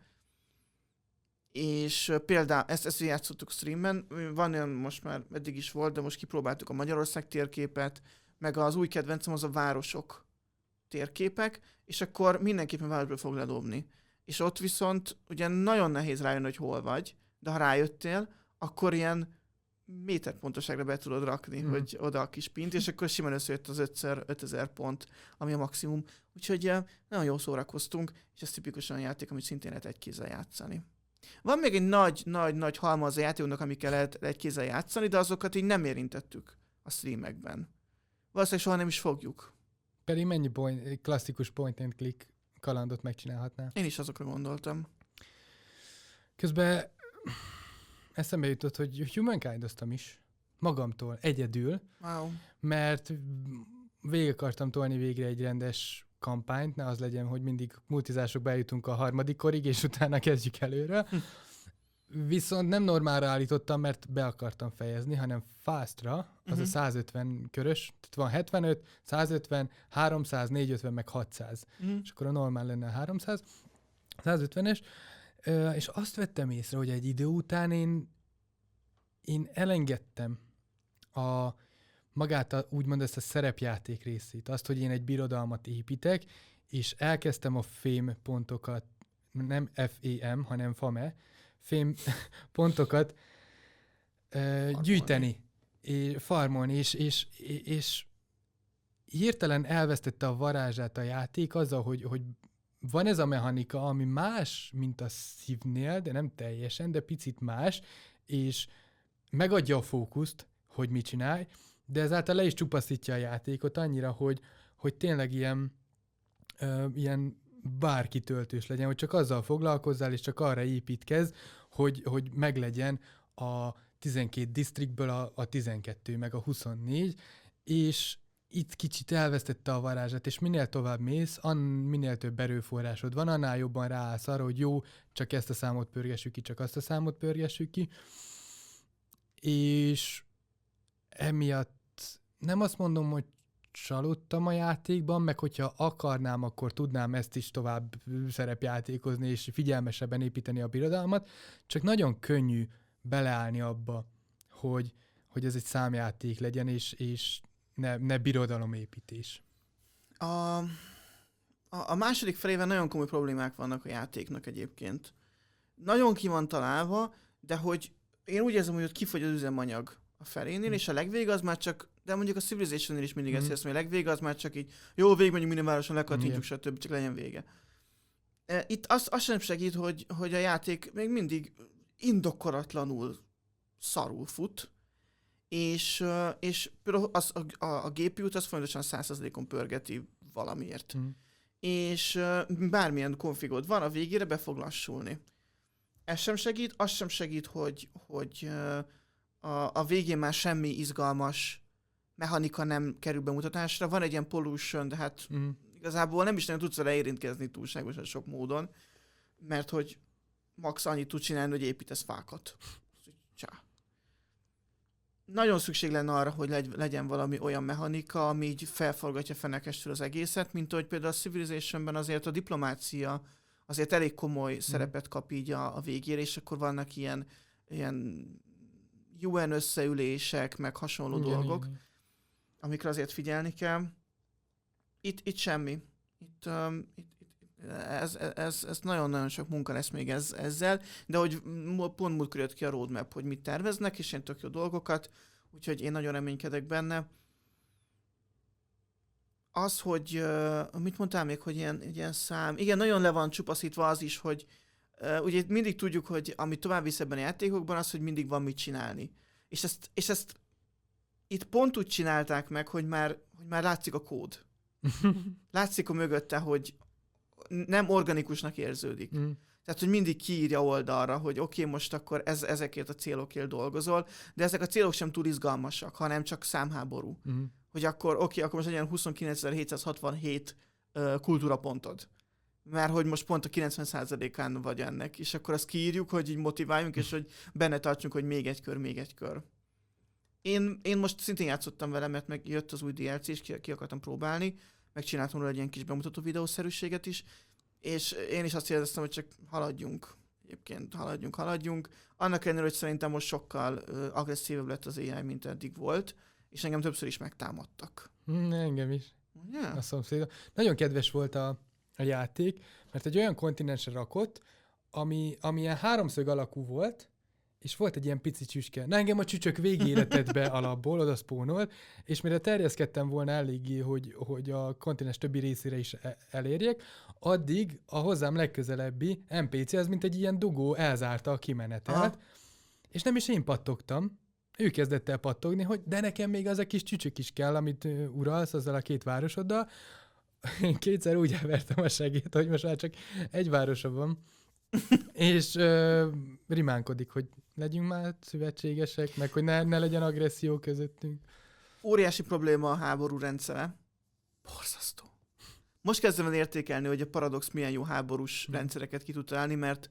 És uh, például ezt, ezt játszottuk streamen, van olyan, most már eddig is volt, de most kipróbáltuk a Magyarország térképet, meg az új kedvencem az a városok térképek, és akkor mindenképpen városból fog ledobni. És ott viszont ugye nagyon nehéz rájönni, hogy hol vagy, de ha rájöttél, akkor ilyen méterpontoságra be tudod rakni, mm. hogy oda a kis pint, és akkor simán összejött az ötször ötezer pont, ami a maximum. Úgyhogy nagyon jól szórakoztunk, és ez tipikusan a játék, amit szintén lehet egy kézzel játszani. Van még egy nagy-nagy-nagy halmaz a játékoknak, amikkel lehet egy kézzel játszani, de azokat így nem érintettük a streamekben. Valószínűleg soha nem is fogjuk. Pedig mennyi point, klasszikus point and click kalandot megcsinálhatnál? Én is azokra gondoltam. Közben eszembe jutott, hogy Humankind-oztam is magamtól, egyedül, Wow. mert végig akartam tolni végre egy rendes kampányt, ne az legyen, hogy mindig multizásokba eljutunk a harmadik korig, és utána kezdjük előre. Hm. Viszont nem normálra állítottam, mert be akartam fejezni, hanem fastra, az uh-huh. a százötven körös, tehát van hetvenöt, százötven, háromszáz, négyszázötven, meg hatszáz. Uh-huh. És akkor a normál lenne a háromszáz, százötvenes, és azt vettem észre, hogy egy idő után én, én elengedtem a magát a, úgymond ezt a szerepjáték részét, azt, hogy én egy birodalmat építek, és elkezdtem a fém pontokat, nem F E M, hanem fame, fém pontokat uh, gyűjteni, és farmolni, és, és, és hirtelen elvesztette a varázsát a játék azzal, hogy, hogy van ez a mechanika, ami más, mint a szívnél, de nem teljesen, de picit más, és megadja a fókuszt, hogy mit csinálj, de ezáltal le is csupaszítja a játékot annyira, hogy, hogy tényleg ilyen, ö, ilyen bárki töltős legyen, hogy csak azzal foglalkozzál, és csak arra építkezz, hogy, hogy meglegyen a tizenkét disztriktből a, a tizenkettő, meg a huszonnégy, és itt kicsit elvesztette a varázsát, és minél tovább mész, an, minél több erőforrásod van, annál jobban ráállsz arra, hogy jó, csak ezt a számot pörgessük ki, csak azt a számot pörgessük ki, és emiatt nem azt mondom, hogy csalódtam a játékban, meg hogyha akarnám, akkor tudnám ezt is tovább szerepjátékozni, és figyelmesebben építeni a birodalmat, csak nagyon könnyű beleállni abba, hogy, hogy ez egy számjáték legyen, és, és ne, ne birodalomépítés. A, a, a második felében nagyon komoly problémák vannak a játéknak egyébként. Nagyon ki van találva, de hogy én úgy érzem, hogy ott kifogy az üzemanyag a felénél, mm. és a legvég az már csak, de mondjuk a Civilization-nél is mindig mm. ezt hiszem, hogy a legvég az már csak így, jó, végigmegyünk minden városon, lekattintjuk, mm. stb., csak legyen vége. Itt az, az sem segít, hogy, hogy a játék még mindig indokolatlanul szarul fut, és, és például az, a, a, a gé pé út az folyamatosan száz százalékon pörgeti valamiért. Mm. És bármilyen konfigod van, a végére be fog lassulni. Ez sem segít, az sem segít, hogy, hogy a, a végén már semmi izgalmas mechanika nem kerül bemutatásra. Van egy ilyen pollution, de hát mm. igazából nem is nagyon tudsz vele érintkezni túlságosan sok módon, mert hogy max annyit tud csinálni, hogy építesz fákat. Csá. Nagyon szükség lenne arra, hogy legy, legyen valami olyan mechanika, ami így felforgatja fenekestül az egészet, mint hogy például a Civilizationben azért a diplomácia azért elég komoly mm. szerepet kap így a, a végére, és akkor vannak ilyen, ilyen U N összeülések, meg hasonló igen, dolgok, igen. amikre azért figyelni kell. Itt, itt semmi. Itt, um, itt, itt ez, ez, ez nagyon-nagyon sok munka lesz még ez, ezzel, de hogy pont múltkor jött ki a roadmap, hogy mit terveznek, és ilyen tök jó dolgokat, úgyhogy én nagyon reménykedek benne. Az, hogy, uh, mit mondtál még, hogy ilyen, ilyen szám, igen, nagyon le van csupaszítva az is, hogy uh, ugye mindig tudjuk, hogy amit tovább visz ebben a játékokban, az, hogy mindig van mit csinálni. És ezt, és ezt itt pont úgy csinálták meg, hogy már, hogy már látszik a kód. Látszik a mögötte, hogy nem organikusnak érződik. Mm. Tehát, hogy mindig kiírja oldalra, hogy oké, okay, most akkor ez, ezekért a célokért dolgozol, de ezek a célok sem túl izgalmasak, hanem csak számháború. Mm. Hogy akkor oké, okay, akkor most legyen huszonkilencezer-hétszázhatvanhét uh, kultúrapontod. Mert hogy most pont a kilencven százalékán vagy ennek, és akkor azt kiírjuk, hogy így motiváljunk, és hogy benne tartsunk, hogy még egy kör, még egy kör. Én, én most szintén játszottam vele, mert meg jött az új dé el cé, és ki, ki akartam próbálni, megcsináltam róla egy ilyen kis bemutató videószerűséget is, és én is azt éreztem, hogy csak haladjunk. Egyébként haladjunk, haladjunk. Annak ellenére, hogy szerintem most sokkal uh, agresszívebb lett az á i, mint eddig volt, és engem többször is megtámadtak. Mm, engem is. Yeah. A szomszédom. Nagyon kedves volt a, a játék, mert egy olyan kontinensre rakott, ami, ami ilyen háromszög alakú volt, és volt egy ilyen pici csücske. Na, engem a csücsök végéletett be alapból, oda spónol, és mire terjeszkedtem volna eléggé, hogy, hogy a kontinens többi részére is elérjek, addig a hozzám legközelebbi en pé cé, az mint egy ilyen dugó elzárta a kimenetelt, aha. és nem is én pattogtam. Ő kezdett el pattogni, hogy de nekem még az a kis csücsök is kell, amit uralsz azzal a két városoddal. Én kétszer úgy elvertem a segét, hogy most már csak egy városa van. és uh, rimánkodik, hogy legyünk már szövetségesek, meg hogy ne, ne legyen agresszió közöttünk. Óriási probléma a háború rendszere. Borzasztó. Most kezdem el értékelni, hogy a Paradox milyen jó háborús hmm. rendszereket ki tud találni, mert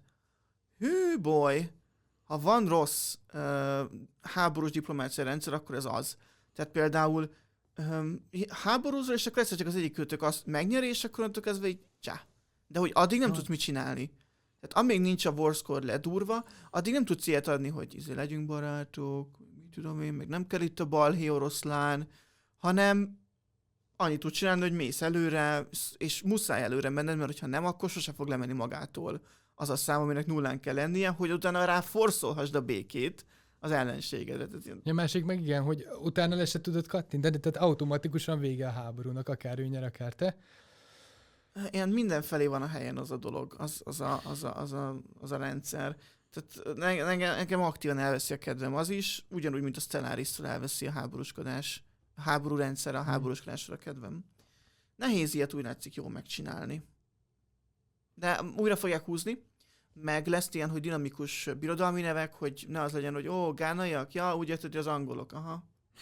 hű boy, ha van rossz uh, háborús diplomáciai rendszer, akkor ez az. Tehát például um, háborúzol, és akkor egyszer csak az egyik kötök azt megnyeri, és akkor onnantól kezdve így csá. De hogy addig nem ha. tudsz mit csinálni. Tehát amíg nincs a war score ledurva, addig nem tudsz ilyet adni, hogy izé legyünk barátok, mit tudom én, meg nem kell itt a balhé oroszlán, hanem annyit tud csinálni, hogy mész előre, és muszáj előre menned, mert ha nem, akkor sose fog lemenni magától az a szám, aminek nullán kell lennie, hogy utána rá forszolhassd a békét az ellenségedet. A másik meg igen, hogy utána le se tudod kattintani, tehát automatikusan vége a háborúnak, akár ő nyer, akár te. Ilyen mindenfelé van a helyen az a dolog, az, az, a, az, a, az, a, az a rendszer. Tehát engem, engem aktívan elveszi a kedvem az is, ugyanúgy, mint a Stellaris-től elveszi a háborúskodás, a háború rendszer, a háborúskodásra a kedvem. Nehéz ilyet úgy látszik jól megcsinálni. De újra fogják húzni, meg lesz ilyen, hogy dinamikus birodalmi nevek, hogy ne az legyen, hogy ó, gánaiak, ja, úgy érted, hogy az angolok, aha.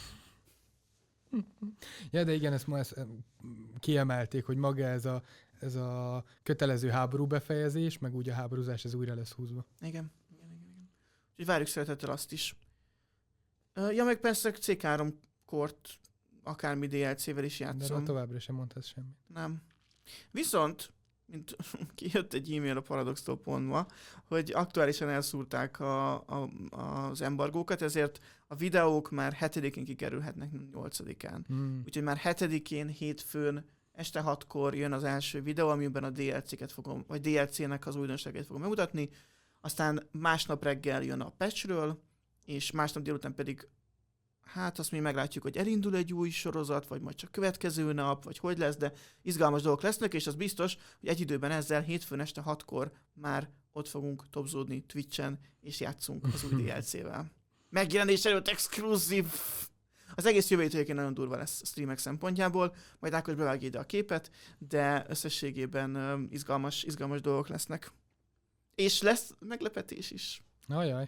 Ja, de igen, ezt ma ezt kiemelték, hogy maga ez a, ez a kötelező háború befejezés, meg úgy a háborúzás, ez újra lesz húzva. Igen, igen, igen. igen. Úgyhogy várjuk szeretettel azt is. Ja, meg persze cé három kort akármi dé el cé-vel is játszom. De továbbra sem mondhatsz semmit. Nem. Viszont, mint kijött egy e-mail a Paradox-tól pont ma, hogy aktuálisan elszúrták a, a, az embargókat, ezért a videók már hetedikén kikerülhetnek, nyolcadikán. Hmm. Úgyhogy már hetedikén, hétfőn, este hatkor jön az első videó, amiben a dé el cé-ket fogom, vagy dé el cé-nek az újdonságait fogom megmutatni, aztán másnap reggel jön a patchről, és másnap délután pedig hát azt mi meglátjuk, hogy elindul egy új sorozat, vagy majd csak következő nap, vagy hogy lesz, de izgalmas dolgok lesznek, és az biztos, hogy egy időben ezzel hétfőn este hatkor már ott fogunk topzódni Twitchen, és játszunk az új dé el cé-vel. Megjelenés előtt exkluzív! Az egész jövő héten nagyon durva lesz a streamek szempontjából, majd Ákos bevágja ide a képet, de összességében um, izgalmas, izgalmas dolgok lesznek. És lesz meglepetés is. Ajaj.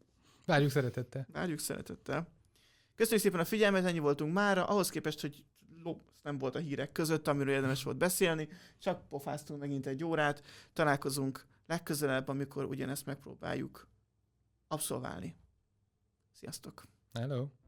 Várjuk szeretettel. Várjuk szeretettel. Köszönjük szépen a figyelmet, ennyi voltunk mára. Ahhoz képest, hogy lop, nem volt a hírek között, amiről érdemes volt beszélni, csak pofáztunk megint egy órát, találkozunk legközelebb, amikor ugyanezt megpróbáljuk abszolválni. Sziasztok! Hello!